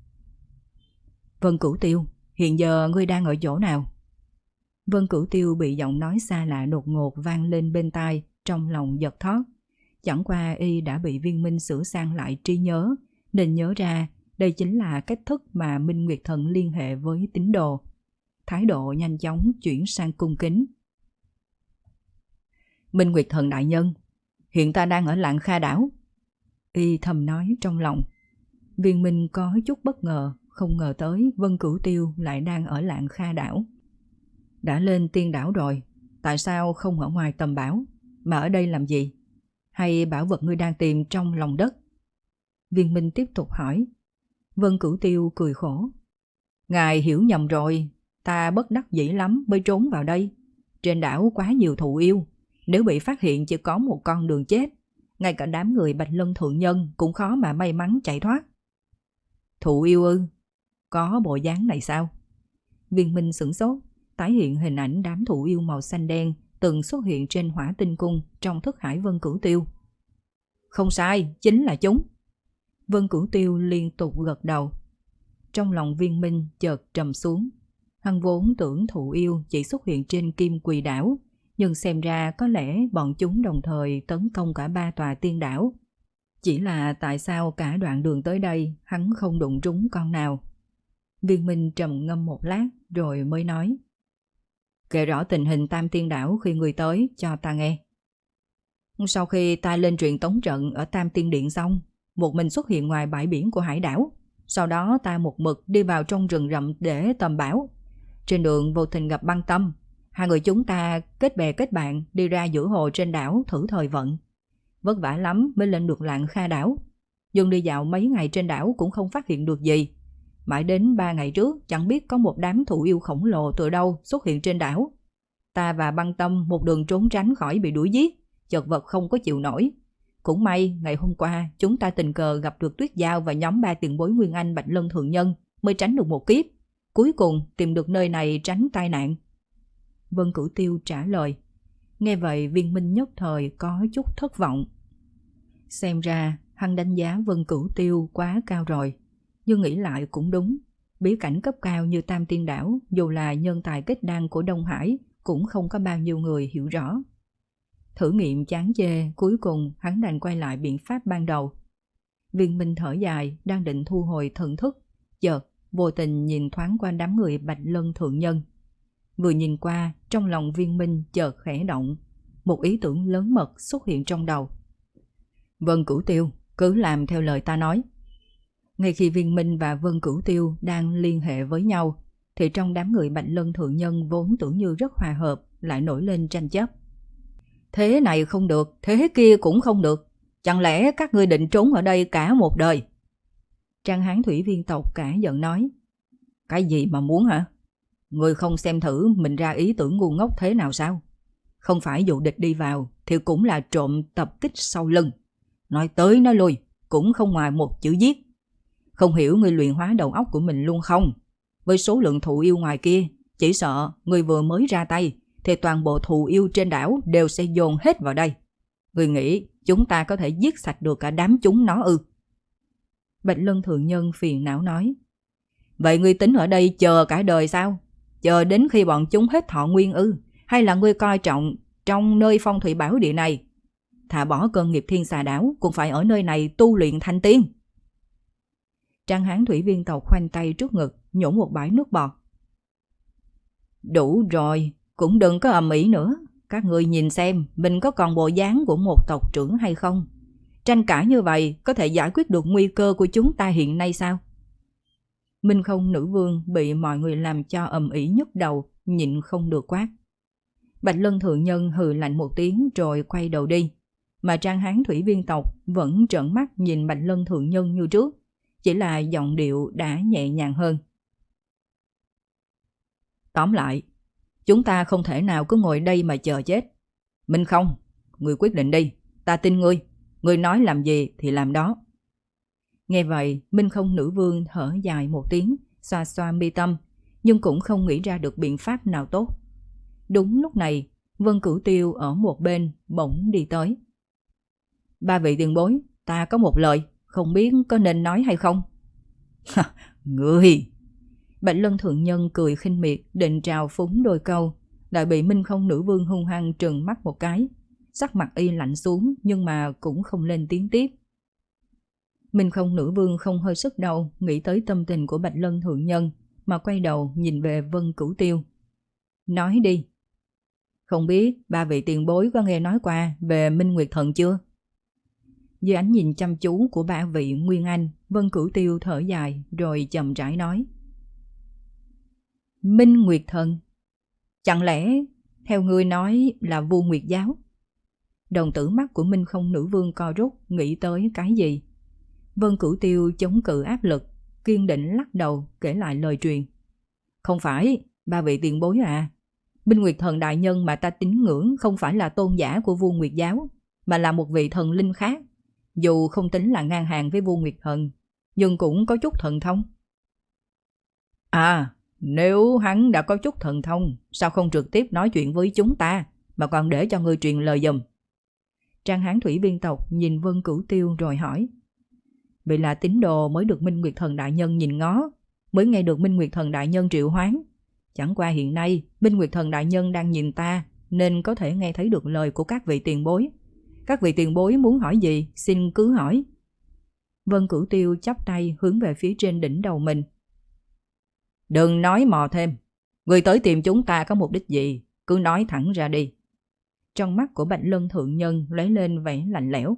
Vân Cửu Tiêu, hiện giờ ngươi đang ở chỗ nào? Vân Cửu Tiêu bị giọng nói xa lạ đột ngột vang lên bên tai, trong lòng giật thót. Chẳng qua y đã bị Viên Minh sửa sang lại trí nhớ, nên nhớ ra đây chính là cách thức mà Minh Nguyệt Thần liên hệ với tín đồ. Thái độ nhanh chóng chuyển sang cung kính. Minh Nguyệt Thần đại nhân, hiện ta đang ở Lạng Kha đảo. Y thầm nói trong lòng. Viên Minh có chút bất ngờ, không ngờ tới Vân Cửu Tiêu lại đang ở Lạng Kha đảo. Đã lên tiên đảo rồi, tại sao không ở ngoài tầm bảo, mà ở đây làm gì? Hay bảo vật ngươi đang tìm trong lòng đất? Viên Minh tiếp tục hỏi. Vân Cửu Tiêu cười khổ. Ngài hiểu nhầm rồi, ta bất đắc dĩ lắm mới trốn vào đây. Trên đảo quá nhiều thụ yêu, nếu bị phát hiện chỉ có một con đường chết. Ngay cả đám người Bạch Lân Thượng Nhân cũng khó mà may mắn chạy thoát. Thụ yêu ư? Có bộ dáng này sao? Viên Minh sửng sốt, tái hiện hình ảnh đám thụ yêu màu xanh đen từng xuất hiện trên Hỏa Tinh Cung trong thức hải Vân Cửu Tiêu. Không sai, chính là chúng. Vân Cửu Tiêu liên tục gật đầu. Trong lòng Viên Minh chợt trầm xuống. Hắn vốn tưởng Thụ Yêu chỉ xuất hiện trên Kim Quỳ đảo, nhưng xem ra có lẽ bọn chúng đồng thời tấn công cả 3 tòa tiên đảo. Chỉ là tại sao cả đoạn đường tới đây hắn không đụng trúng con nào? Viên Minh trầm ngâm một lát rồi mới nói: kể rõ tình hình Tam Tiên đảo khi người tới cho ta nghe. Sau khi ta lên truyền tống trận ở Tam Tiên Điện xong, một mình xuất hiện ngoài bãi biển của hải đảo. Sau đó ta một mực đi vào trong rừng rậm để tầm bảo. Trên đường vô tình gặp Băng Tâm. Hai người chúng ta kết bè kết bạn đi ra giữa hồ trên đảo thử thời vận. Vất vả lắm mới lên được Lạng Kha đảo. Nhưng đi dạo mấy ngày trên đảo cũng không phát hiện được gì. Mãi đến 3 ngày trước chẳng biết có một đám thụ yêu khổng lồ từ đâu xuất hiện trên đảo. Ta và Băng Tâm một đường trốn tránh khỏi bị đuổi giết, chật vật không có chịu nổi. Cũng may ngày hôm qua chúng ta tình cờ gặp được Tuyết Giao và nhóm 3 tiền bối Nguyên Anh Bạch Lân Thượng Nhân, mới tránh được một kiếp. Cuối cùng tìm được nơi này tránh tai nạn. Vân Cửu Tiêu trả lời. Nghe vậy Viên Minh nhất thời có chút thất vọng. Xem ra hắn đánh giá Vân Cửu Tiêu quá cao rồi. Nhưng nghĩ lại cũng đúng. Bí cảnh cấp cao như Tam Tiên đảo, dù là nhân tài kết đan của Đông Hải, cũng không có bao nhiêu người hiểu rõ. Thử nghiệm chán chê, cuối cùng hắn đành quay lại biện pháp ban đầu. Viên Minh thở dài, đang định thu hồi thần thức, chợt vô tình nhìn thoáng qua đám người Bạch Lân Thượng Nhân. Vừa nhìn qua, trong lòng Viên Minh chợt khẽ động, một ý tưởng lớn mật xuất hiện trong đầu. Vân Cửu Tiêu, cứ làm theo lời ta nói. Ngay khi Viên Minh và Vân Cửu Tiêu đang liên hệ với nhau, thì trong đám người Bạch Lân Thượng Nhân vốn tưởng như rất hòa hợp lại nổi lên tranh chấp. Thế này không được, thế kia cũng không được. Chẳng lẽ các ngươi định trốn ở đây cả một đời? Trang Hán Thủy Viên tộc cả giận nói. Cái gì mà muốn hả? Ngươi không xem thử mình ra ý tưởng ngu ngốc thế nào sao? Không phải dụ địch đi vào thì cũng là trộm tập kích sau lưng. Nói tới nói lui cũng không ngoài một chữ giết. Không hiểu ngươi luyện hóa đầu óc của mình luôn không? Với số lượng thụ yêu ngoài kia, chỉ sợ ngươi vừa mới ra tay thì toàn bộ thụ yêu trên đảo đều sẽ dồn hết vào đây. Ngươi nghĩ chúng ta có thể giết sạch được cả đám chúng nó ư? Bạch Lân Thượng Nhân phiền não nói. Vậy ngươi tính ở đây chờ cả đời sao? Chờ đến khi bọn chúng hết thọ nguyên ư? Hay là ngươi coi trọng trong nơi phong thủy bảo địa này? Thà bỏ cơn nghiệp thiên xà đảo cũng phải ở nơi này tu luyện thành tiên. Trang Hán Thủy Viên tộc khoanh tay trước ngực, nhổ một bãi nước bọt. Đủ rồi, cũng đừng có ầm ĩ nữa. Các ngươi nhìn xem mình có còn bộ dáng của một tộc trưởng hay không? Tranh cãi như vậy có thể giải quyết được nguy cơ của chúng ta hiện nay sao? Minh Không Nữ Vương bị mọi người làm cho ầm ĩ nhức đầu, nhịn không được quát. Bạch Lân Thượng Nhân hừ lạnh một tiếng rồi quay đầu đi. Mà Trang Hán Thủy Viên tộc vẫn trợn mắt nhìn Bạch Lân Thượng Nhân như trước, chỉ là giọng điệu đã nhẹ nhàng hơn. Tóm lại, chúng ta không thể nào cứ ngồi đây mà chờ chết. Minh Không, ngươi quyết định đi, ta tin ngươi. Ngươi nói làm gì thì làm đó. Nghe vậy, Minh Không Nữ Vương thở dài một tiếng, xoa xoa mi tâm, nhưng cũng không nghĩ ra được biện pháp nào tốt. Đúng lúc này, Vân Cửu Tiêu ở một bên bỗng đi tới. Ba vị tiền bối, ta có một lời, không biết có nên nói hay không? Ngươi! Bạch Lân Thượng Nhân cười khinh miệt, định trào phúng đôi câu, lại bị Minh Không Nữ Vương hung hăng trừng mắt một cái. Sắc mặt y lạnh xuống nhưng mà cũng không lên tiếng tiếp. Minh Không Nữ Vương không hơi sức đâu, nghĩ tới tâm tình của Bạch Lân Thượng Nhân mà quay đầu nhìn về Vân Cửu Tiêu. Nói đi. Không biết ba vị tiền bối có nghe nói qua về Minh Nguyệt Thần chưa? Dưới ánh nhìn chăm chú của ba vị Nguyên Anh, Vân Cửu Tiêu thở dài rồi chậm rãi nói. Minh Nguyệt Thần? Chẳng lẽ theo ngươi nói là Vu Nguyệt Giáo? Đồng tử mắt của Minh Không Nữ Vương co rút, nghĩ tới cái gì? Vân Cửu Tiêu chống cự áp lực, kiên định lắc đầu kể lại lời truyền. Không phải, ba vị tiền bối à. Minh Nguyệt Thần đại nhân mà ta tín ngưỡng không phải là tôn giả của Vu Nguyệt Giáo, mà là một vị thần linh khác. Dù không tính là ngang hàng với Vu Nguyệt Thần, nhưng cũng có chút thần thông. À, nếu hắn đã có chút thần thông, sao không trực tiếp nói chuyện với chúng ta, mà còn để cho ngươi truyền lời giùm? Trang Hán thủy viên tộc nhìn Vân Cửu Tiêu rồi hỏi. Vậy là tín đồ mới được Minh Nguyệt Thần Đại Nhân nhìn ngó, mới nghe được Minh Nguyệt Thần Đại Nhân triệu hoán. Chẳng qua hiện nay Minh Nguyệt Thần Đại Nhân đang nhìn ta, nên có thể nghe thấy được lời của các vị tiền bối. Các vị tiền bối muốn hỏi gì, xin cứ hỏi. Vân Cửu Tiêu chắp tay hướng về phía trên đỉnh đầu mình. Đừng nói mò thêm. Người tới tìm chúng ta có mục đích gì, cứ nói thẳng ra đi. Trong mắt của Bạch Lân Thượng Nhân lóe lên vẻ lạnh lẽo.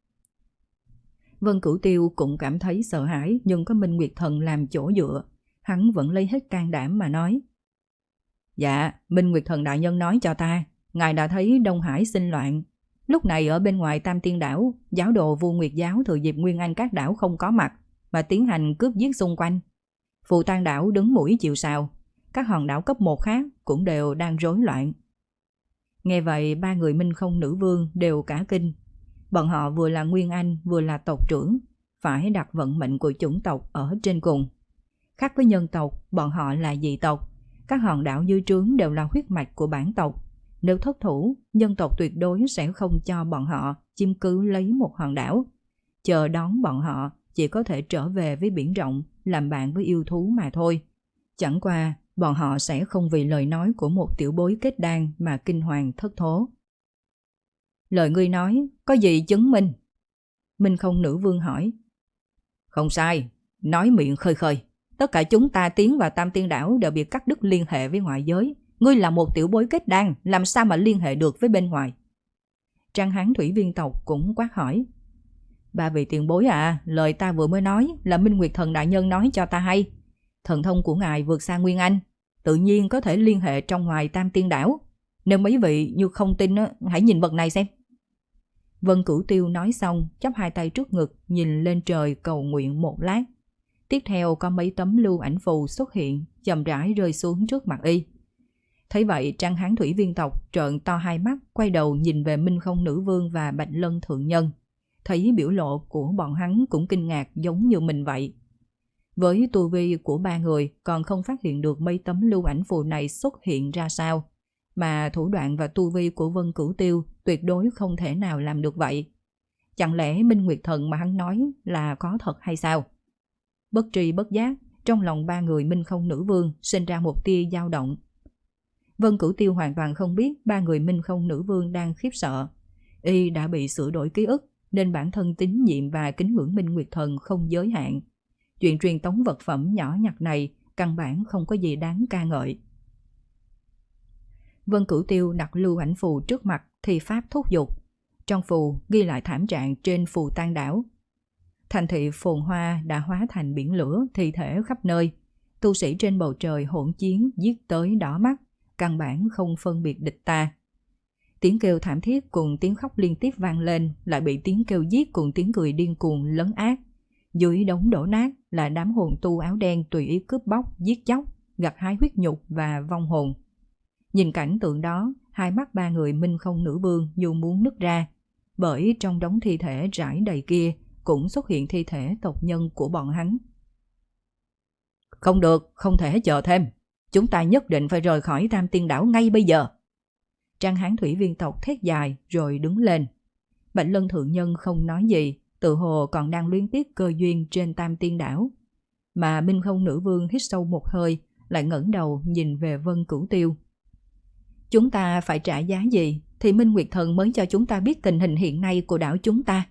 Vân Cửu Tiêu cũng cảm thấy sợ hãi, nhưng có Minh Nguyệt Thần làm chỗ dựa, hắn vẫn lấy hết can đảm mà nói. Dạ, Minh Nguyệt Thần Đại Nhân nói cho ta, ngài đã thấy Đông Hải sinh loạn. Lúc này ở bên ngoài Tam Tiên Đảo, giáo đồ Vu Nguyệt Giáo thừa dịp Nguyên Anh các đảo không có mặt mà tiến hành cướp giết xung quanh. Phù Tang Đảo đứng mũi chịu sào, các hòn đảo cấp 1 khác cũng đều đang rối loạn. Nghe vậy, ba người Minh Không Nữ Vương đều cả kinh. Bọn họ vừa là Nguyên Anh vừa là tộc trưởng, phải đặt vận mệnh của chủng tộc ở trên cùng. Khác với nhân tộc, bọn họ là dị tộc. Các hòn đảo dưới trướng đều là huyết mạch của bản tộc. Nếu thất thủ, nhân tộc tuyệt đối sẽ không cho bọn họ chiếm cứ lấy một hòn đảo. Chờ đón bọn họ chỉ có thể trở về với biển rộng, làm bạn với yêu thú mà thôi. Chẳng qua, bọn họ sẽ không vì lời nói của một tiểu bối kết đan mà kinh hoàng thất thố. Lời ngươi nói, có gì chứng minh? Minh Không Nữ Vương hỏi. Không sai, nói miệng khơi khơi. Tất cả chúng ta tiến vào Tam Tiên Đảo đều bị cắt đứt liên hệ với ngoại giới. Ngươi là một tiểu bối kết đan, làm sao mà liên hệ được với bên ngoài? Trang Hán thủy viên tộc cũng quát hỏi. Ba vị tiền bối à, lời ta vừa mới nói là Minh Nguyệt Thần Đại Nhân nói cho ta hay. Thần thông của ngài vượt xa Nguyên Anh, tự nhiên có thể liên hệ trong ngoài Tam Tiên Đảo. Nếu mấy vị như không tin, hãy nhìn vật này xem. Vân Cửu Tiêu nói xong, chắp hai tay trước ngực, nhìn lên trời cầu nguyện một lát. Tiếp theo có mấy tấm lưu ảnh phù xuất hiện, chậm rãi rơi xuống trước mặt y. Thấy vậy, Trang Hán thủy viên tộc trợn to hai mắt, quay đầu nhìn về Minh Không Nữ Vương và Bạch Lân Thượng Nhân. Thấy biểu lộ của bọn hắn cũng kinh ngạc giống như mình vậy. Với tu vi của ba người còn không phát hiện được mấy tấm lưu ảnh phù này xuất hiện ra sao, mà thủ đoạn và tu vi của Vân Cửu Tiêu tuyệt đối không thể nào làm được vậy. Chẳng lẽ Minh Nguyệt Thần mà hắn nói là có thật hay sao? Bất tri bất giác, trong lòng ba người Minh Không Nữ Vương sinh ra một tia dao động. Vân Cửu Tiêu hoàn toàn không biết ba người Minh Không Nữ Vương đang khiếp sợ. Y đã bị sửa đổi ký ức, nên bản thân tín nhiệm và kính ngưỡng Minh Nguyệt Thần không giới hạn. Chuyện truyền tống vật phẩm nhỏ nhặt này căn bản không có gì đáng ca ngợi. Vân Cửu Tiêu đặt lưu ảnh phù trước mặt thì pháp thúc giục. Trong phù ghi lại thảm trạng trên Phù Tang Đảo. Thành thị phồn hoa đã hóa thành biển lửa, thi thể khắp nơi. Tu sĩ trên bầu trời hỗn chiến giết tới đỏ mắt, căn bản không phân biệt địch ta. Tiếng kêu thảm thiết cùng tiếng khóc liên tiếp vang lên, lại bị tiếng kêu giết cùng tiếng cười điên cuồng lấn át. Dưới đống đổ nát là đám hồn tu áo đen tùy ý cướp bóc, giết chóc, gặt hái huyết nhục và vong hồn. Nhìn cảnh tượng đó, hai mắt ba người Minh Không Nữ Vương như muốn nứt ra, bởi trong đống thi thể rải đầy kia cũng xuất hiện thi thể tộc nhân của bọn hắn. Không được, không thể chờ thêm. Chúng ta nhất định phải rời khỏi Tam Tiên Đảo ngay bây giờ. Trang Hán thủy viên tộc thét dài rồi đứng lên. Bạch Lân Thượng Nhân không nói gì, tự hồ còn đang luyến tiếc cơ duyên trên Tam Tiên Đảo. Mà Minh Không Nữ Vương hít sâu một hơi, lại ngẩng đầu nhìn về Vân Cửu Tiêu. Chúng ta phải trả giá gì thì Minh Nguyệt Thần mới cho chúng ta biết tình hình hiện nay của đảo chúng ta.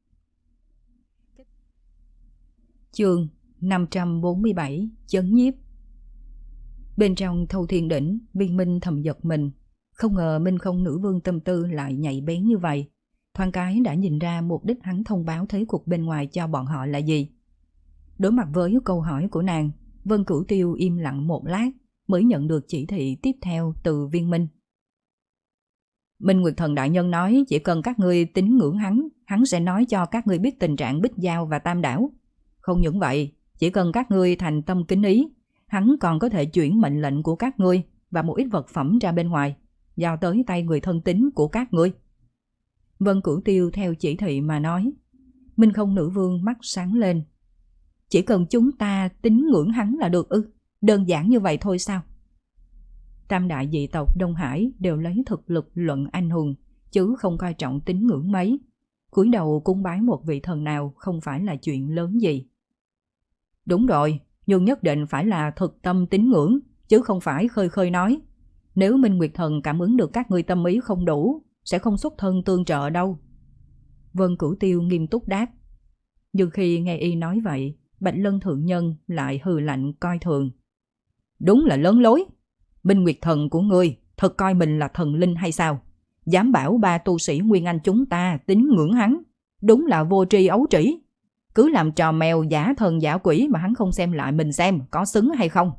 Chương 547 Chấn nhiếp. Bên trong Thâu Thiên Đỉnh, Viên Minh thầm giật mình. Không ngờ Minh Không Nữ Vương tâm tư lại nhạy bén như vậy. Thoáng cái đã nhìn ra mục đích hắn thông báo thế cục bên ngoài cho bọn họ là gì. Đối mặt với câu hỏi của nàng, Vân Cửu Tiêu im lặng một lát mới nhận được chỉ thị tiếp theo từ Viên Minh. Minh Nguyệt Thần Đại Nhân nói chỉ cần các ngươi tín ngưỡng hắn sẽ nói cho các ngươi biết tình trạng Bích Giao và Tam Đảo. Không những vậy, chỉ cần các ngươi thành tâm kính ý, hắn còn có thể chuyển mệnh lệnh của các ngươi và một ít vật phẩm ra bên ngoài, giao tới tay người thân tín của các ngươi. Vân Cửu Tiêu theo chỉ thị mà nói. Minh Không Nữ Vương mắt sáng lên. Chỉ cần chúng ta tín ngưỡng hắn là được ư? Đơn giản như vậy thôi sao? Tam đại dị tộc Đông Hải đều lấy thực lực luận anh hùng, chứ không coi trọng tín ngưỡng mấy. Cúi đầu cúng bái một vị thần nào không phải là chuyện lớn gì. Đúng rồi, nhưng nhất định phải là thực tâm tín ngưỡng, chứ không phải khơi khơi nói. Nếu Minh Nguyệt Thần cảm ứng được các ngươi tâm ý không đủ, sẽ không xuất thân tương trợ đâu. Vân Cửu Tiêu nghiêm túc đáp. Nhưng khi nghe y nói vậy, Bạch Lân thượng nhân lại hừ lạnh coi thường. Đúng là lớn lối. Minh Nguyệt Thần của ngươi thật coi mình là thần linh hay sao? Dám bảo ba tu sĩ Nguyên Anh chúng ta tín ngưỡng hắn. Đúng là vô tri ấu trĩ. Cứ làm trò mèo giả thần giả quỷ mà hắn không xem lại mình xem có xứng hay không.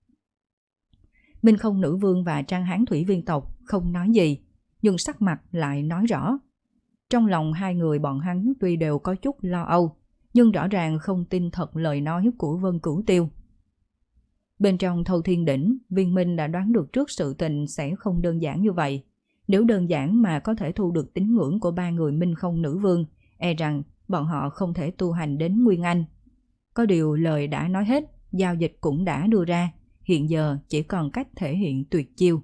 Minh Không Nữ Vương và Trang Hán Thủy Viên tộc không nói gì, nhưng sắc mặt lại nói rõ. Trong lòng hai người bọn hắn tuy đều có chút lo âu, nhưng rõ ràng không tin thật lời nói của Vân Cửu Tiêu. Bên trong Thâu Thiên Đỉnh, Viên Minh đã đoán được trước sự tình sẽ không đơn giản như vậy. Nếu đơn giản mà có thể thu được tín ngưỡng của ba người Minh Không Nữ Vương, e rằng bọn họ không thể tu hành đến Nguyên Anh. Có điều lời đã nói hết, giao dịch cũng đã đưa ra, hiện giờ chỉ còn cách thể hiện tuyệt chiêu.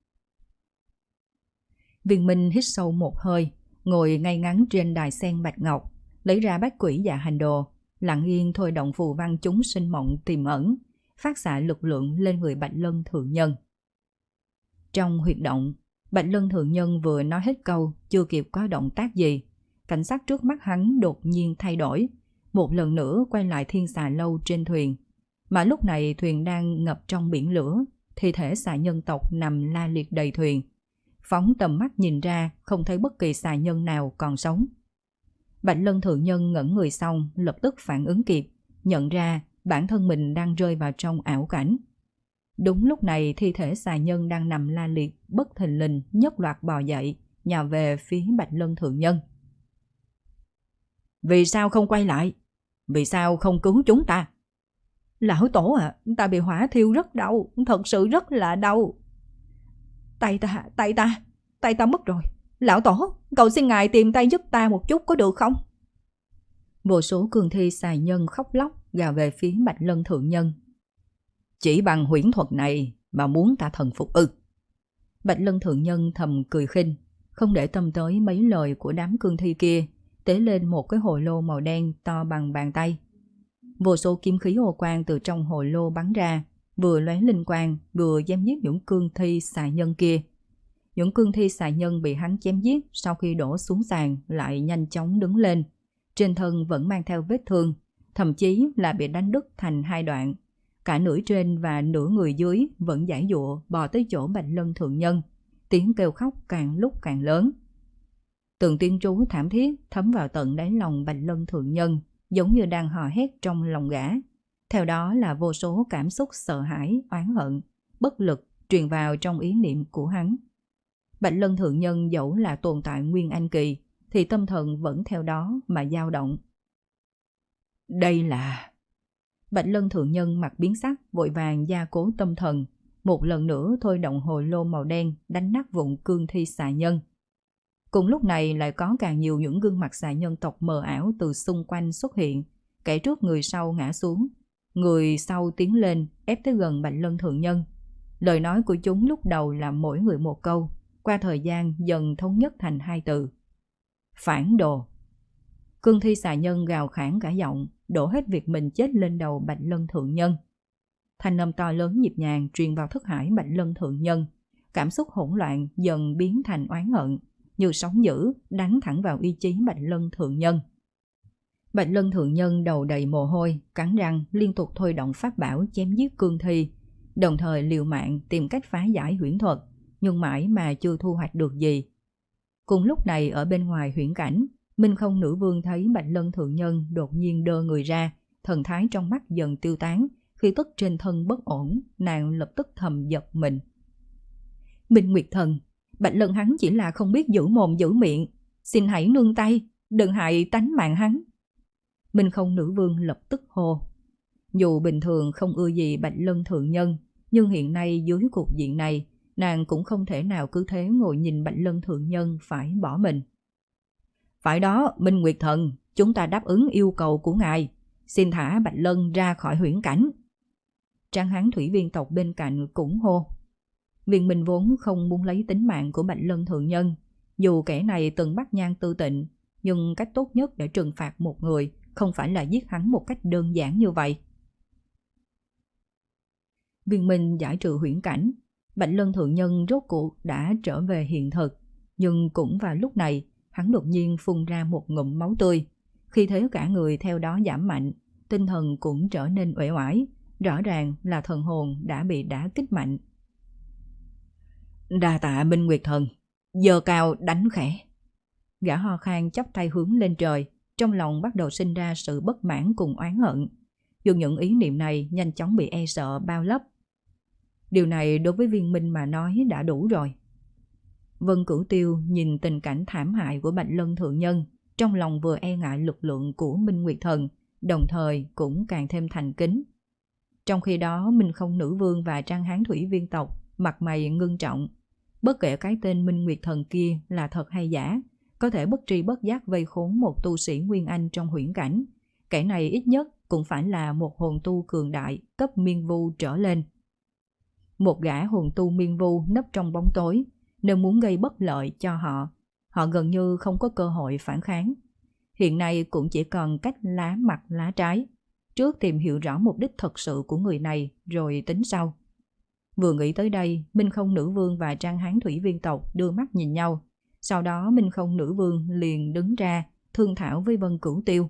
Viên Minh hít sâu một hơi, ngồi ngay ngắn trên đài sen bạch ngọc, lấy ra bát quỷ dạ hành đồ, lặng yên thôi động phù văn chúng sinh mộng tiềm ẩn, phát xạ lực lượng lên người Bạch Lân thượng nhân. Trong huyệt động, Bạch Lân thượng nhân vừa nói hết câu, chưa kịp có động tác gì, cảnh sắc trước mắt hắn đột nhiên thay đổi, một lần nữa quay lại Thiên Xà Lâu trên thuyền. Mà lúc này thuyền đang ngập trong biển lửa, thi thể xà nhân tộc nằm la liệt đầy thuyền. Phóng tầm mắt nhìn ra, không thấy bất kỳ xà nhân nào còn sống. Bạch Lân thượng nhân ngẩn người xong, lập tức phản ứng kịp, nhận ra bản thân mình đang rơi vào trong ảo cảnh. Đúng lúc này thi thể xà nhân đang nằm la liệt, bất thình lình nhất loạt bò dậy, nhào về phía Bạch Lân thượng nhân. Vì sao không quay lại? Vì sao không cứu chúng ta? Lão tổ à, ta bị hỏa thiêu rất đau, thật sự rất là đau. Tay ta mất rồi. Lão tổ, cầu xin ngài tìm tay giúp ta một chút có được không? Vô số cương thi xà nhân khóc lóc gào về phía Bạch Lân thượng nhân. Chỉ bằng huyễn thuật này mà muốn ta thần phục ư? Bạch Lân thượng nhân thầm cười khinh, không để tâm tới mấy lời của đám cương thi kia, tế lên một cái hồ lô màu đen to bằng bàn tay. Vô số kiếm khí ô quang từ trong hồ lô bắn ra, vừa lóe linh quang, vừa chém giết những cương thi xà nhân kia. Những cương thi xà nhân bị hắn chém giết sau khi đổ xuống sàn lại nhanh chóng đứng lên. Trên thân vẫn mang theo vết thương, thậm chí là bị đánh đứt thành hai đoạn. Cả nửa trên và nửa người dưới vẫn giãy giụa bò tới chỗ Bạch Lân thượng nhân. Tiếng kêu khóc càng lúc càng lớn. Từng tiếng trú thảm thiết thấm vào tận đáy lòng Bạch Lân thượng nhân, giống như đang hò hét trong lòng gã. Theo đó là vô số cảm xúc sợ hãi, oán hận, bất lực truyền vào trong ý niệm của hắn. Bạch Lân thượng nhân dẫu là tồn tại Nguyên Anh kỳ, thì tâm thần vẫn theo đó mà dao động. Đây là... Bạch Lân thượng nhân mặt biến sắc, vội vàng gia cố tâm thần, một lần nữa thôi động hồ lô màu đen đánh nát vụn cương thi xà nhân. Cùng lúc này lại có càng nhiều những gương mặt xà nhân tộc mờ ảo từ xung quanh xuất hiện, kẻ trước người sau ngã xuống, người sau tiến lên ép tới gần Bạch Lân thượng nhân. Lời nói của chúng lúc đầu là mỗi người một câu, qua thời gian dần thống nhất thành hai từ: phản đồ. Cương thi xà nhân gào khản cả giọng, đổ hết việc mình chết lên đầu Bạch Lân thượng nhân. Thanh âm to lớn nhịp nhàng truyền vào thức hải Bạch Lân thượng nhân, cảm xúc hỗn loạn dần biến thành oán hận, như sóng dữ đánh thẳng vào ý chí Bạch Lân thượng nhân. Bạch Lân thượng nhân đầu đầy mồ hôi, cắn răng liên tục thôi động pháp bảo chém giết cương thi, đồng thời liều mạng tìm cách phá giải huyễn thuật, nhưng mãi mà chưa thu hoạch được gì. Cùng lúc này ở bên ngoài huyễn cảnh, Minh Không Nữ Vương thấy Bạch Lân thượng nhân đột nhiên đơ người ra, thần thái trong mắt dần tiêu tán, khi tức trên thân bất ổn, nàng lập tức thầm giật mình. Minh Nguyệt Thần, Bạch Lân hắn chỉ là không biết giữ mồm giữ miệng, xin hãy nương tay, đừng hại tánh mạng hắn. Minh Không Nữ Vương lập tức hô. Dù bình thường không ưa gì Bạch Lân thượng nhân, nhưng hiện nay dưới cục diện này, nàng cũng không thể nào cứ thế ngồi nhìn Bạch Lân thượng nhân phải bỏ mình. Phải đó, Minh Nguyệt Thần, chúng ta đáp ứng yêu cầu của ngài, xin thả Bạch Lân ra khỏi huyễn cảnh. Trang Hán Thủy Viên tộc bên cạnh cũng hô. Viên Minh vốn không muốn lấy tính mạng của Bạch Lân thượng nhân, Dù kẻ này từng bắt Nhan Tư Tịnh, nhưng cách tốt nhất để trừng phạt một người không phải là giết hắn một cách đơn giản như vậy. Viên Minh giải trừ huyễn cảnh, Bạch Lân Thượng Nhân rốt cuộc đã trở về hiện thực. Nhưng cũng vào lúc này, hắn đột nhiên phun ra một ngụm máu tươi. Khi thế cả người theo đó giảm mạnh, tinh thần cũng trở nên uể oải. Rõ ràng là thần hồn đã bị đả kích mạnh. Đa tạ Minh Nguyệt Thần, giơ cao đánh khẽ. Gã ho khan chắp tay hướng lên trời, trong lòng bắt đầu sinh ra sự bất mãn cùng oán hận. Dù những ý niệm này nhanh chóng bị e sợ bao lấp. Điều này đối với Viên Minh mà nói đã đủ rồi. Vân Cửu Tiêu nhìn tình cảnh thảm hại của Bạch Lân Thượng Nhân, trong lòng vừa e ngại lực lượng của Minh Nguyệt Thần, đồng thời cũng càng thêm thành kính. Trong khi đó, Minh Không Nữ Vương và Trang Hán Thủy Viên tộc mặt mày ngưng trọng. Bất kể cái tên Minh Nguyệt Thần kia là thật hay giả, có thể bất tri bất giác vây khốn một tu sĩ Nguyên Anh trong huyễn cảnh. Kẻ này ít nhất cũng phải là một hồn tu cường đại cấp miên vu trở lên. Một gã hồn tu miên vu nấp trong bóng tối, nếu muốn gây bất lợi cho họ, họ gần như không có cơ hội phản kháng. Hiện nay cũng chỉ còn cách lá mặt lá trái. Trước tìm hiểu rõ mục đích thật sự của người này rồi tính sau. Vừa nghĩ tới đây, Minh Không Nữ Vương và Trang Hán Thủy Viên tộc đưa mắt nhìn nhau. Sau đó Minh Không Nữ Vương liền đứng ra thương thảo với Vân Cửu Tiêu.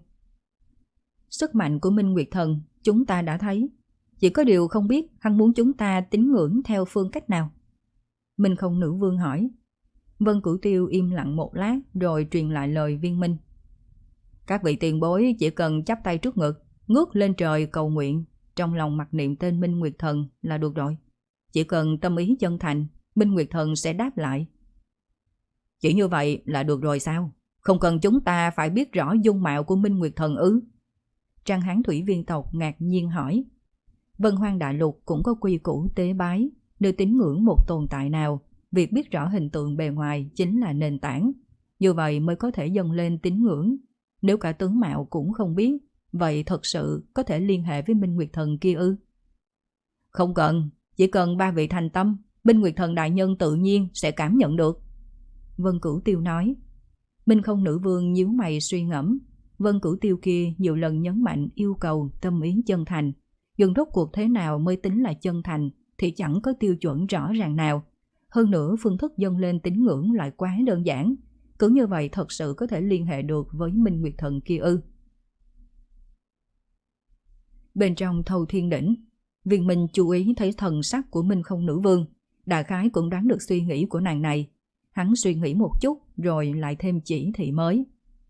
Sức mạnh của Minh Nguyệt Thần chúng ta đã thấy. Chỉ có điều không biết hắn muốn chúng ta tín ngưỡng theo phương cách nào. Minh Không Nữ Vương hỏi. Vân Cửu Tiêu im lặng một lát rồi truyền lại lời Viên Minh. Các vị tiền bối chỉ cần chắp tay trước ngực, ngước lên trời cầu nguyện, trong lòng mặc niệm tên Minh Nguyệt Thần là được rồi. Chỉ cần tâm ý chân thành, Minh Nguyệt Thần sẽ đáp lại. Chỉ như vậy là được rồi sao? Không cần chúng ta phải biết rõ dung mạo của Minh Nguyệt Thần ư? Trang Hán Thủy Viên tộc ngạc nhiên hỏi. Vân Hoang Đại Lục cũng có quy củ tế bái. Nếu tín ngưỡng một tồn tại nào, việc biết rõ hình tượng bề ngoài chính là nền tảng. Như vậy mới có thể dâng lên tín ngưỡng. Nếu cả tướng mạo cũng không biết, vậy thật sự có thể liên hệ với Minh Nguyệt Thần kia ư? Không cần, chỉ cần ba vị thành tâm, Minh Nguyệt Thần đại nhân tự nhiên sẽ cảm nhận được. Vân Cửu Tiêu nói. Minh Không Nữ Vương nhíu mày suy ngẫm. Vân Cửu Tiêu kia nhiều lần nhấn mạnh yêu cầu tâm ý chân thành. Nhưng rốt cuộc thế nào mới tính là chân thành thì chẳng có tiêu chuẩn rõ ràng nào. Hơn nữa phương thức dâng lên tín ngưỡng lại quá đơn giản. Cứ như vậy thật sự có thể liên hệ được với Minh Nguyệt Thần kia ư? Bên trong Thâu Thiên Đỉnh, Viên Minh chú ý thấy thần sắc của Minh Không Nữ Vương. Đại khái cũng đoán được suy nghĩ của nàng này. Hắn suy nghĩ một chút rồi lại thêm chỉ thị mới.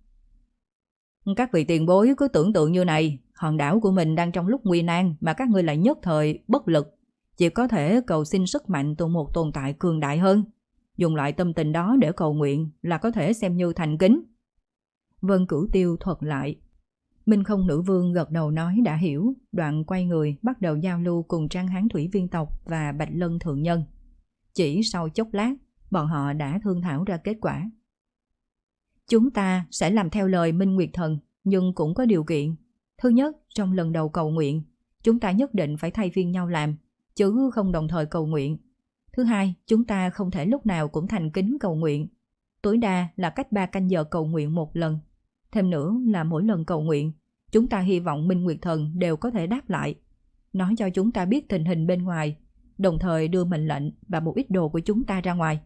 Các vị tiền bối cứ tưởng tượng như này, hòn đảo của mình đang trong lúc nguy nan mà các ngươi lại nhất thời bất lực, chỉ có thể cầu xin sức mạnh từ một tồn tại cường đại hơn. Dùng loại tâm tình đó để cầu nguyện là có thể xem như thành kính. Vân Cửu Tiêu thuật lại. Minh Không Nữ Vương gật đầu nói đã hiểu, đoạn quay người bắt đầu giao lưu cùng Trang Hán Thủy Viên tộc và Bạch Lân Thượng Nhân. Chỉ sau chốc lát, bọn họ đã thương thảo ra kết quả. Chúng ta sẽ làm theo lời Minh Nguyệt Thần, nhưng cũng có điều kiện. Thứ nhất, trong lần đầu cầu nguyện, chúng ta nhất định phải thay phiên nhau làm, chứ không đồng thời cầu nguyện. Thứ hai, chúng ta không thể lúc nào cũng thành kính cầu nguyện. Tối đa là cách 3 canh giờ cầu nguyện một lần. Thêm nữa là mỗi lần cầu nguyện, chúng ta hy vọng Minh Nguyệt Thần đều có thể đáp lại, nói cho chúng ta biết tình hình bên ngoài, đồng thời đưa mệnh lệnh và một ít đồ của chúng ta ra ngoài.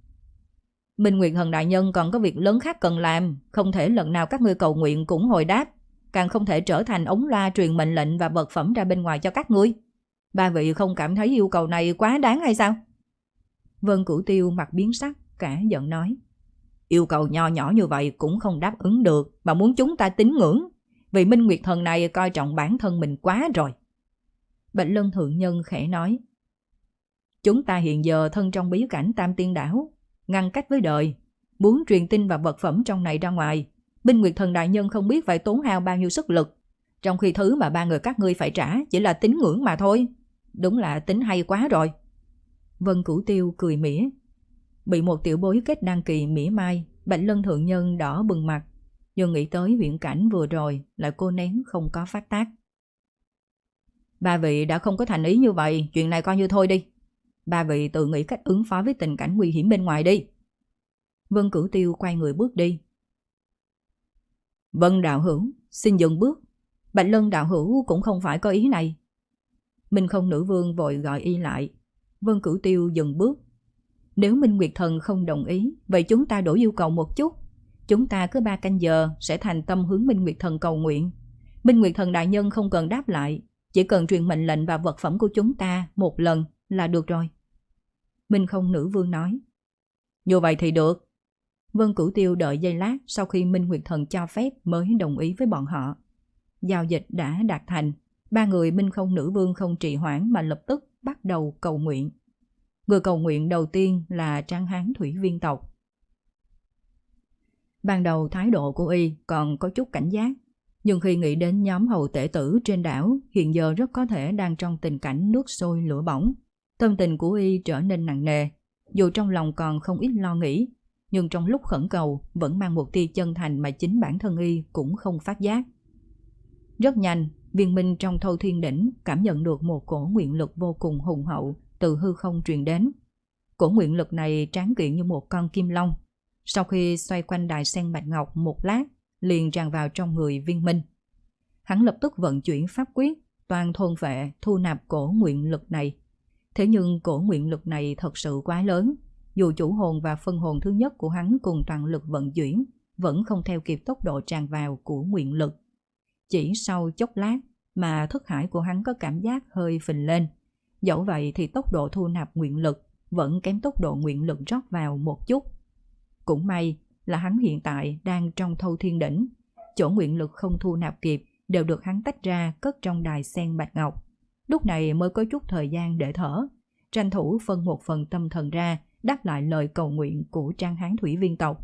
Minh Nguyệt Thần đại nhân còn có việc lớn khác cần làm, không thể lần nào các ngươi cầu nguyện cũng hồi đáp, càng không thể trở thành ống loa truyền mệnh lệnh và vật phẩm ra bên ngoài cho các ngươi. Ba vị không cảm thấy yêu cầu này quá đáng hay sao? Vân Cửu Tiêu mặt biến sắc, cả giận nói. Yêu cầu nho nhỏ như vậy cũng không đáp ứng được mà muốn chúng ta tín ngưỡng. Vì Minh Nguyệt Thần này coi trọng bản thân mình quá rồi. Bạch Lân Thượng Nhân khẽ nói. Chúng ta hiện giờ thân trong bí cảnh Tam Tiên Đảo, ngăn cách với đời, muốn truyền tin và vật phẩm trong này ra ngoài. Minh Nguyệt Thần đại nhân không biết phải tốn hao bao nhiêu sức lực, trong khi thứ mà ba người các ngươi phải trả chỉ là tín ngưỡng mà thôi. Đúng là tính hay quá rồi. Vân Cửu Tiêu cười mỉa. Bị một tiểu bối kết đăng kỳ mỉa mai, Bạch Lân Thượng Nhân đỏ bừng mặt, nhưng nghĩ tới viễn cảnh vừa rồi lại cô nén không có phát tác. Ba vị đã không có thành ý như vậy, chuyện này coi như thôi đi. Ba vị tự nghĩ cách ứng phó với tình cảnh nguy hiểm bên ngoài đi. Vân Cửu Tiêu quay người bước đi. Vân đạo hữu, xin dừng bước. Bạch Lân đạo hữu cũng không phải có ý này. Minh Không nữ vương vội gọi y lại. Vân Cửu Tiêu dừng bước. Nếu Minh Nguyệt Thần không đồng ý, vậy chúng ta đổi yêu cầu một chút. Chúng ta cứ 3 canh giờ sẽ thành tâm hướng Minh Nguyệt Thần cầu nguyện. Minh Nguyệt Thần đại nhân không cần đáp lại, chỉ cần truyền mệnh lệnh và vật phẩm của chúng ta một lần là được rồi. Minh Không nữ vương nói. Như vậy thì được. Vân Cửu Tiêu đợi giây lát, sau khi Minh Nguyệt Thần cho phép mới đồng ý với bọn họ. Giao dịch đã đạt thành, 3 người Minh Không nữ vương không trì hoãn mà lập tức bắt đầu cầu nguyện. Người cầu nguyện đầu tiên là Tráng Hán Thủy Viên tộc. Ban đầu thái độ của y còn có chút cảnh giác, nhưng khi nghĩ đến nhóm hầu tể tử trên đảo hiện giờ rất có thể đang trong tình cảnh nước sôi lửa bỏng, tâm tình của y trở nên nặng nề. Dù trong lòng còn không ít lo nghĩ, nhưng trong lúc khẩn cầu vẫn mang một tia chân thành mà chính bản thân y cũng không phát giác. Rất nhanh, Viên Minh trong Thâu Thiên Đỉnh cảm nhận được một cổ nguyện lực vô cùng hùng hậu từ hư không truyền đến. Cổ nguyện lực này tráng kiện như một con kim long. Sau khi xoay quanh đài sen bạch ngọc một lát, liền tràn vào trong người Viên Minh. Hắn lập tức vận chuyển pháp quyết, toàn thôn vệ thu nạp cổ nguyện lực này. Thế nhưng cổ nguyện lực này thật sự quá lớn, dù chủ hồn và phân hồn thứ nhất của hắn cùng toàn lực vận chuyển, vẫn không theo kịp tốc độ tràn vào của nguyện lực. Chỉ sau chốc lát mà thức hải của hắn có cảm giác hơi phình lên. Dẫu vậy thì tốc độ thu nạp nguyện lực vẫn kém tốc độ nguyện lực rót vào một chút. Cũng may là hắn hiện tại đang trong Thâu Thiên Đỉnh, chỗ nguyện lực không thu nạp kịp đều được hắn tách ra cất trong đài sen bạch ngọc. Lúc này mới có chút thời gian để thở, tranh thủ phân một phần tâm thần ra đáp lại lời cầu nguyện của Tráng Hán Thủy Viên tộc.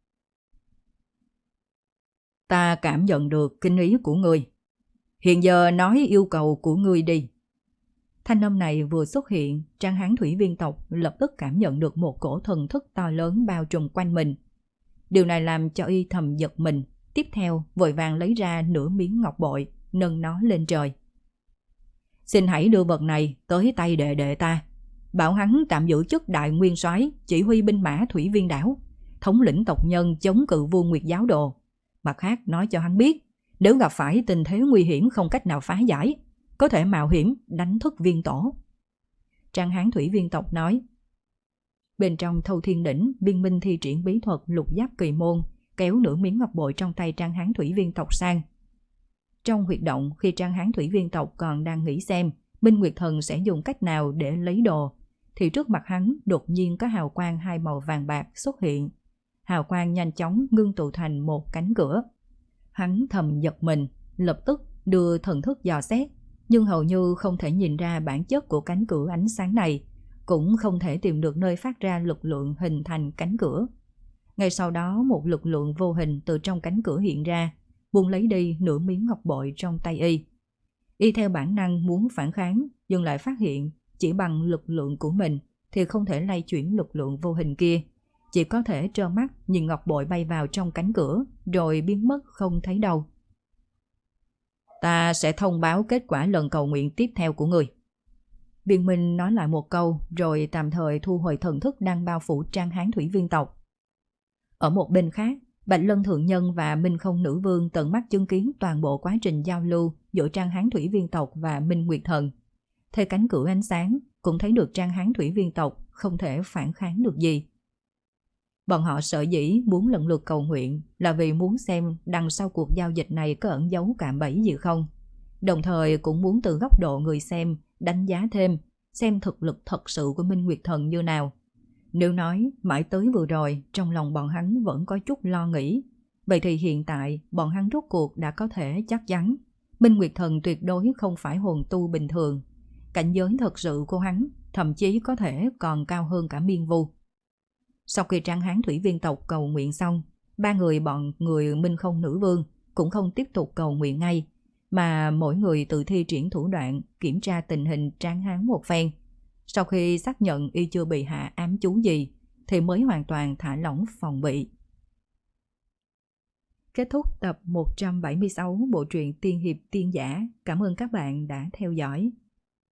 Ta cảm nhận được kinh ý của ngươi. Hiện giờ nói yêu cầu của ngươi đi. Thanh âm này vừa xuất hiện, Tráng Hán Thủy Viên tộc lập tức cảm nhận được một cổ thần thức to lớn bao trùm quanh mình. Điều này làm cho y thầm giật mình, tiếp theo vội vàng lấy ra nửa miếng ngọc bội, nâng nó lên trời. Xin hãy đưa vật này tới tay đệ đệ ta, bảo hắn tạm giữ chức đại nguyên soái, chỉ huy binh mã Thủy Viên đảo, thống lĩnh tộc nhân chống cự vua Nguyệt giáo đồ. Mặt khác nói cho hắn biết, nếu gặp phải tình thế nguy hiểm không cách nào phá giải, có thể mạo hiểm đánh thức Viên tổ. Tráng Hán Thủy Viên tộc nói. Bên trong Thâu Thiên Đỉnh, Viên Minh thi triển bí thuật lục giáp kỳ môn, kéo nửa miếng ngọc bội trong tay Tráng Hán Thủy Viên tộc sang. Trong huyệt động, khi Tráng Hán Thủy Viên tộc còn đang nghĩ xem Minh Nguyệt Thần sẽ dùng cách nào để lấy đồ, thì trước mặt hắn đột nhiên có hào quang 2 màu vàng bạc xuất hiện. Hào quang nhanh chóng ngưng tụ thành một cánh cửa. Hắn thầm giật mình, lập tức đưa thần thức dò xét, nhưng hầu như không thể nhìn ra bản chất của cánh cửa ánh sáng này, cũng không thể tìm được nơi phát ra lực lượng hình thành cánh cửa. Ngay sau đó một lực lượng vô hình từ trong cánh cửa hiện ra, buông lấy đi nửa miếng ngọc bội trong tay y. Y theo bản năng muốn phản kháng, nhưng lại phát hiện chỉ bằng lực lượng của mình thì không thể lay chuyển lực lượng vô hình kia. Chỉ có thể trơ mắt nhìn ngọc bội bay vào trong cánh cửa, rồi biến mất không thấy đâu. Ta sẽ thông báo kết quả lần cầu nguyện tiếp theo của người. Viên Minh nói lại một câu, rồi tạm thời thu hồi thần thức đang bao phủ Tráng Hán Thủy Viên tộc. Ở một bên khác, Bạch Lân Thượng Nhân và Minh Không Nữ Vương tận mắt chứng kiến toàn bộ quá trình giao lưu giữa Tráng Hán Thủy Viên tộc và Minh Nguyệt Thần. Theo cánh cửa ánh sáng, cũng thấy được Tráng Hán Thủy Viên tộc không thể phản kháng được gì. Bọn họ sở dĩ muốn lần lượt cầu nguyện là vì muốn xem đằng sau cuộc giao dịch này có ẩn giấu cạm bẫy gì không. Đồng thời cũng muốn từ góc độ người xem đánh giá thêm xem thực lực thật sự của Minh Nguyệt Thần như nào. Nếu nói mãi tới vừa rồi trong lòng bọn hắn vẫn có chút lo nghĩ, vậy thì hiện tại bọn hắn rốt cuộc đã có thể chắc chắn Minh Nguyệt Thần tuyệt đối không phải hồn tu bình thường. Cảnh giới thật sự của hắn thậm chí có thể còn cao hơn cả Miên Vu. Sau khi Tráng Hán Thủy Viên tộc cầu nguyện xong, 3 người bọn người Minh Không Nữ Vương cũng không tiếp tục cầu nguyện ngay, mà mỗi người tự thi triển thủ đoạn kiểm tra tình hình Tráng Hán một phen. Sau khi xác nhận y chưa bị hạ ám chú gì thì mới hoàn toàn thả lỏng phòng bị. Kết thúc tập 176 bộ truyện Tiên Hiệp Tiên Giả. Cảm ơn các bạn đã theo dõi.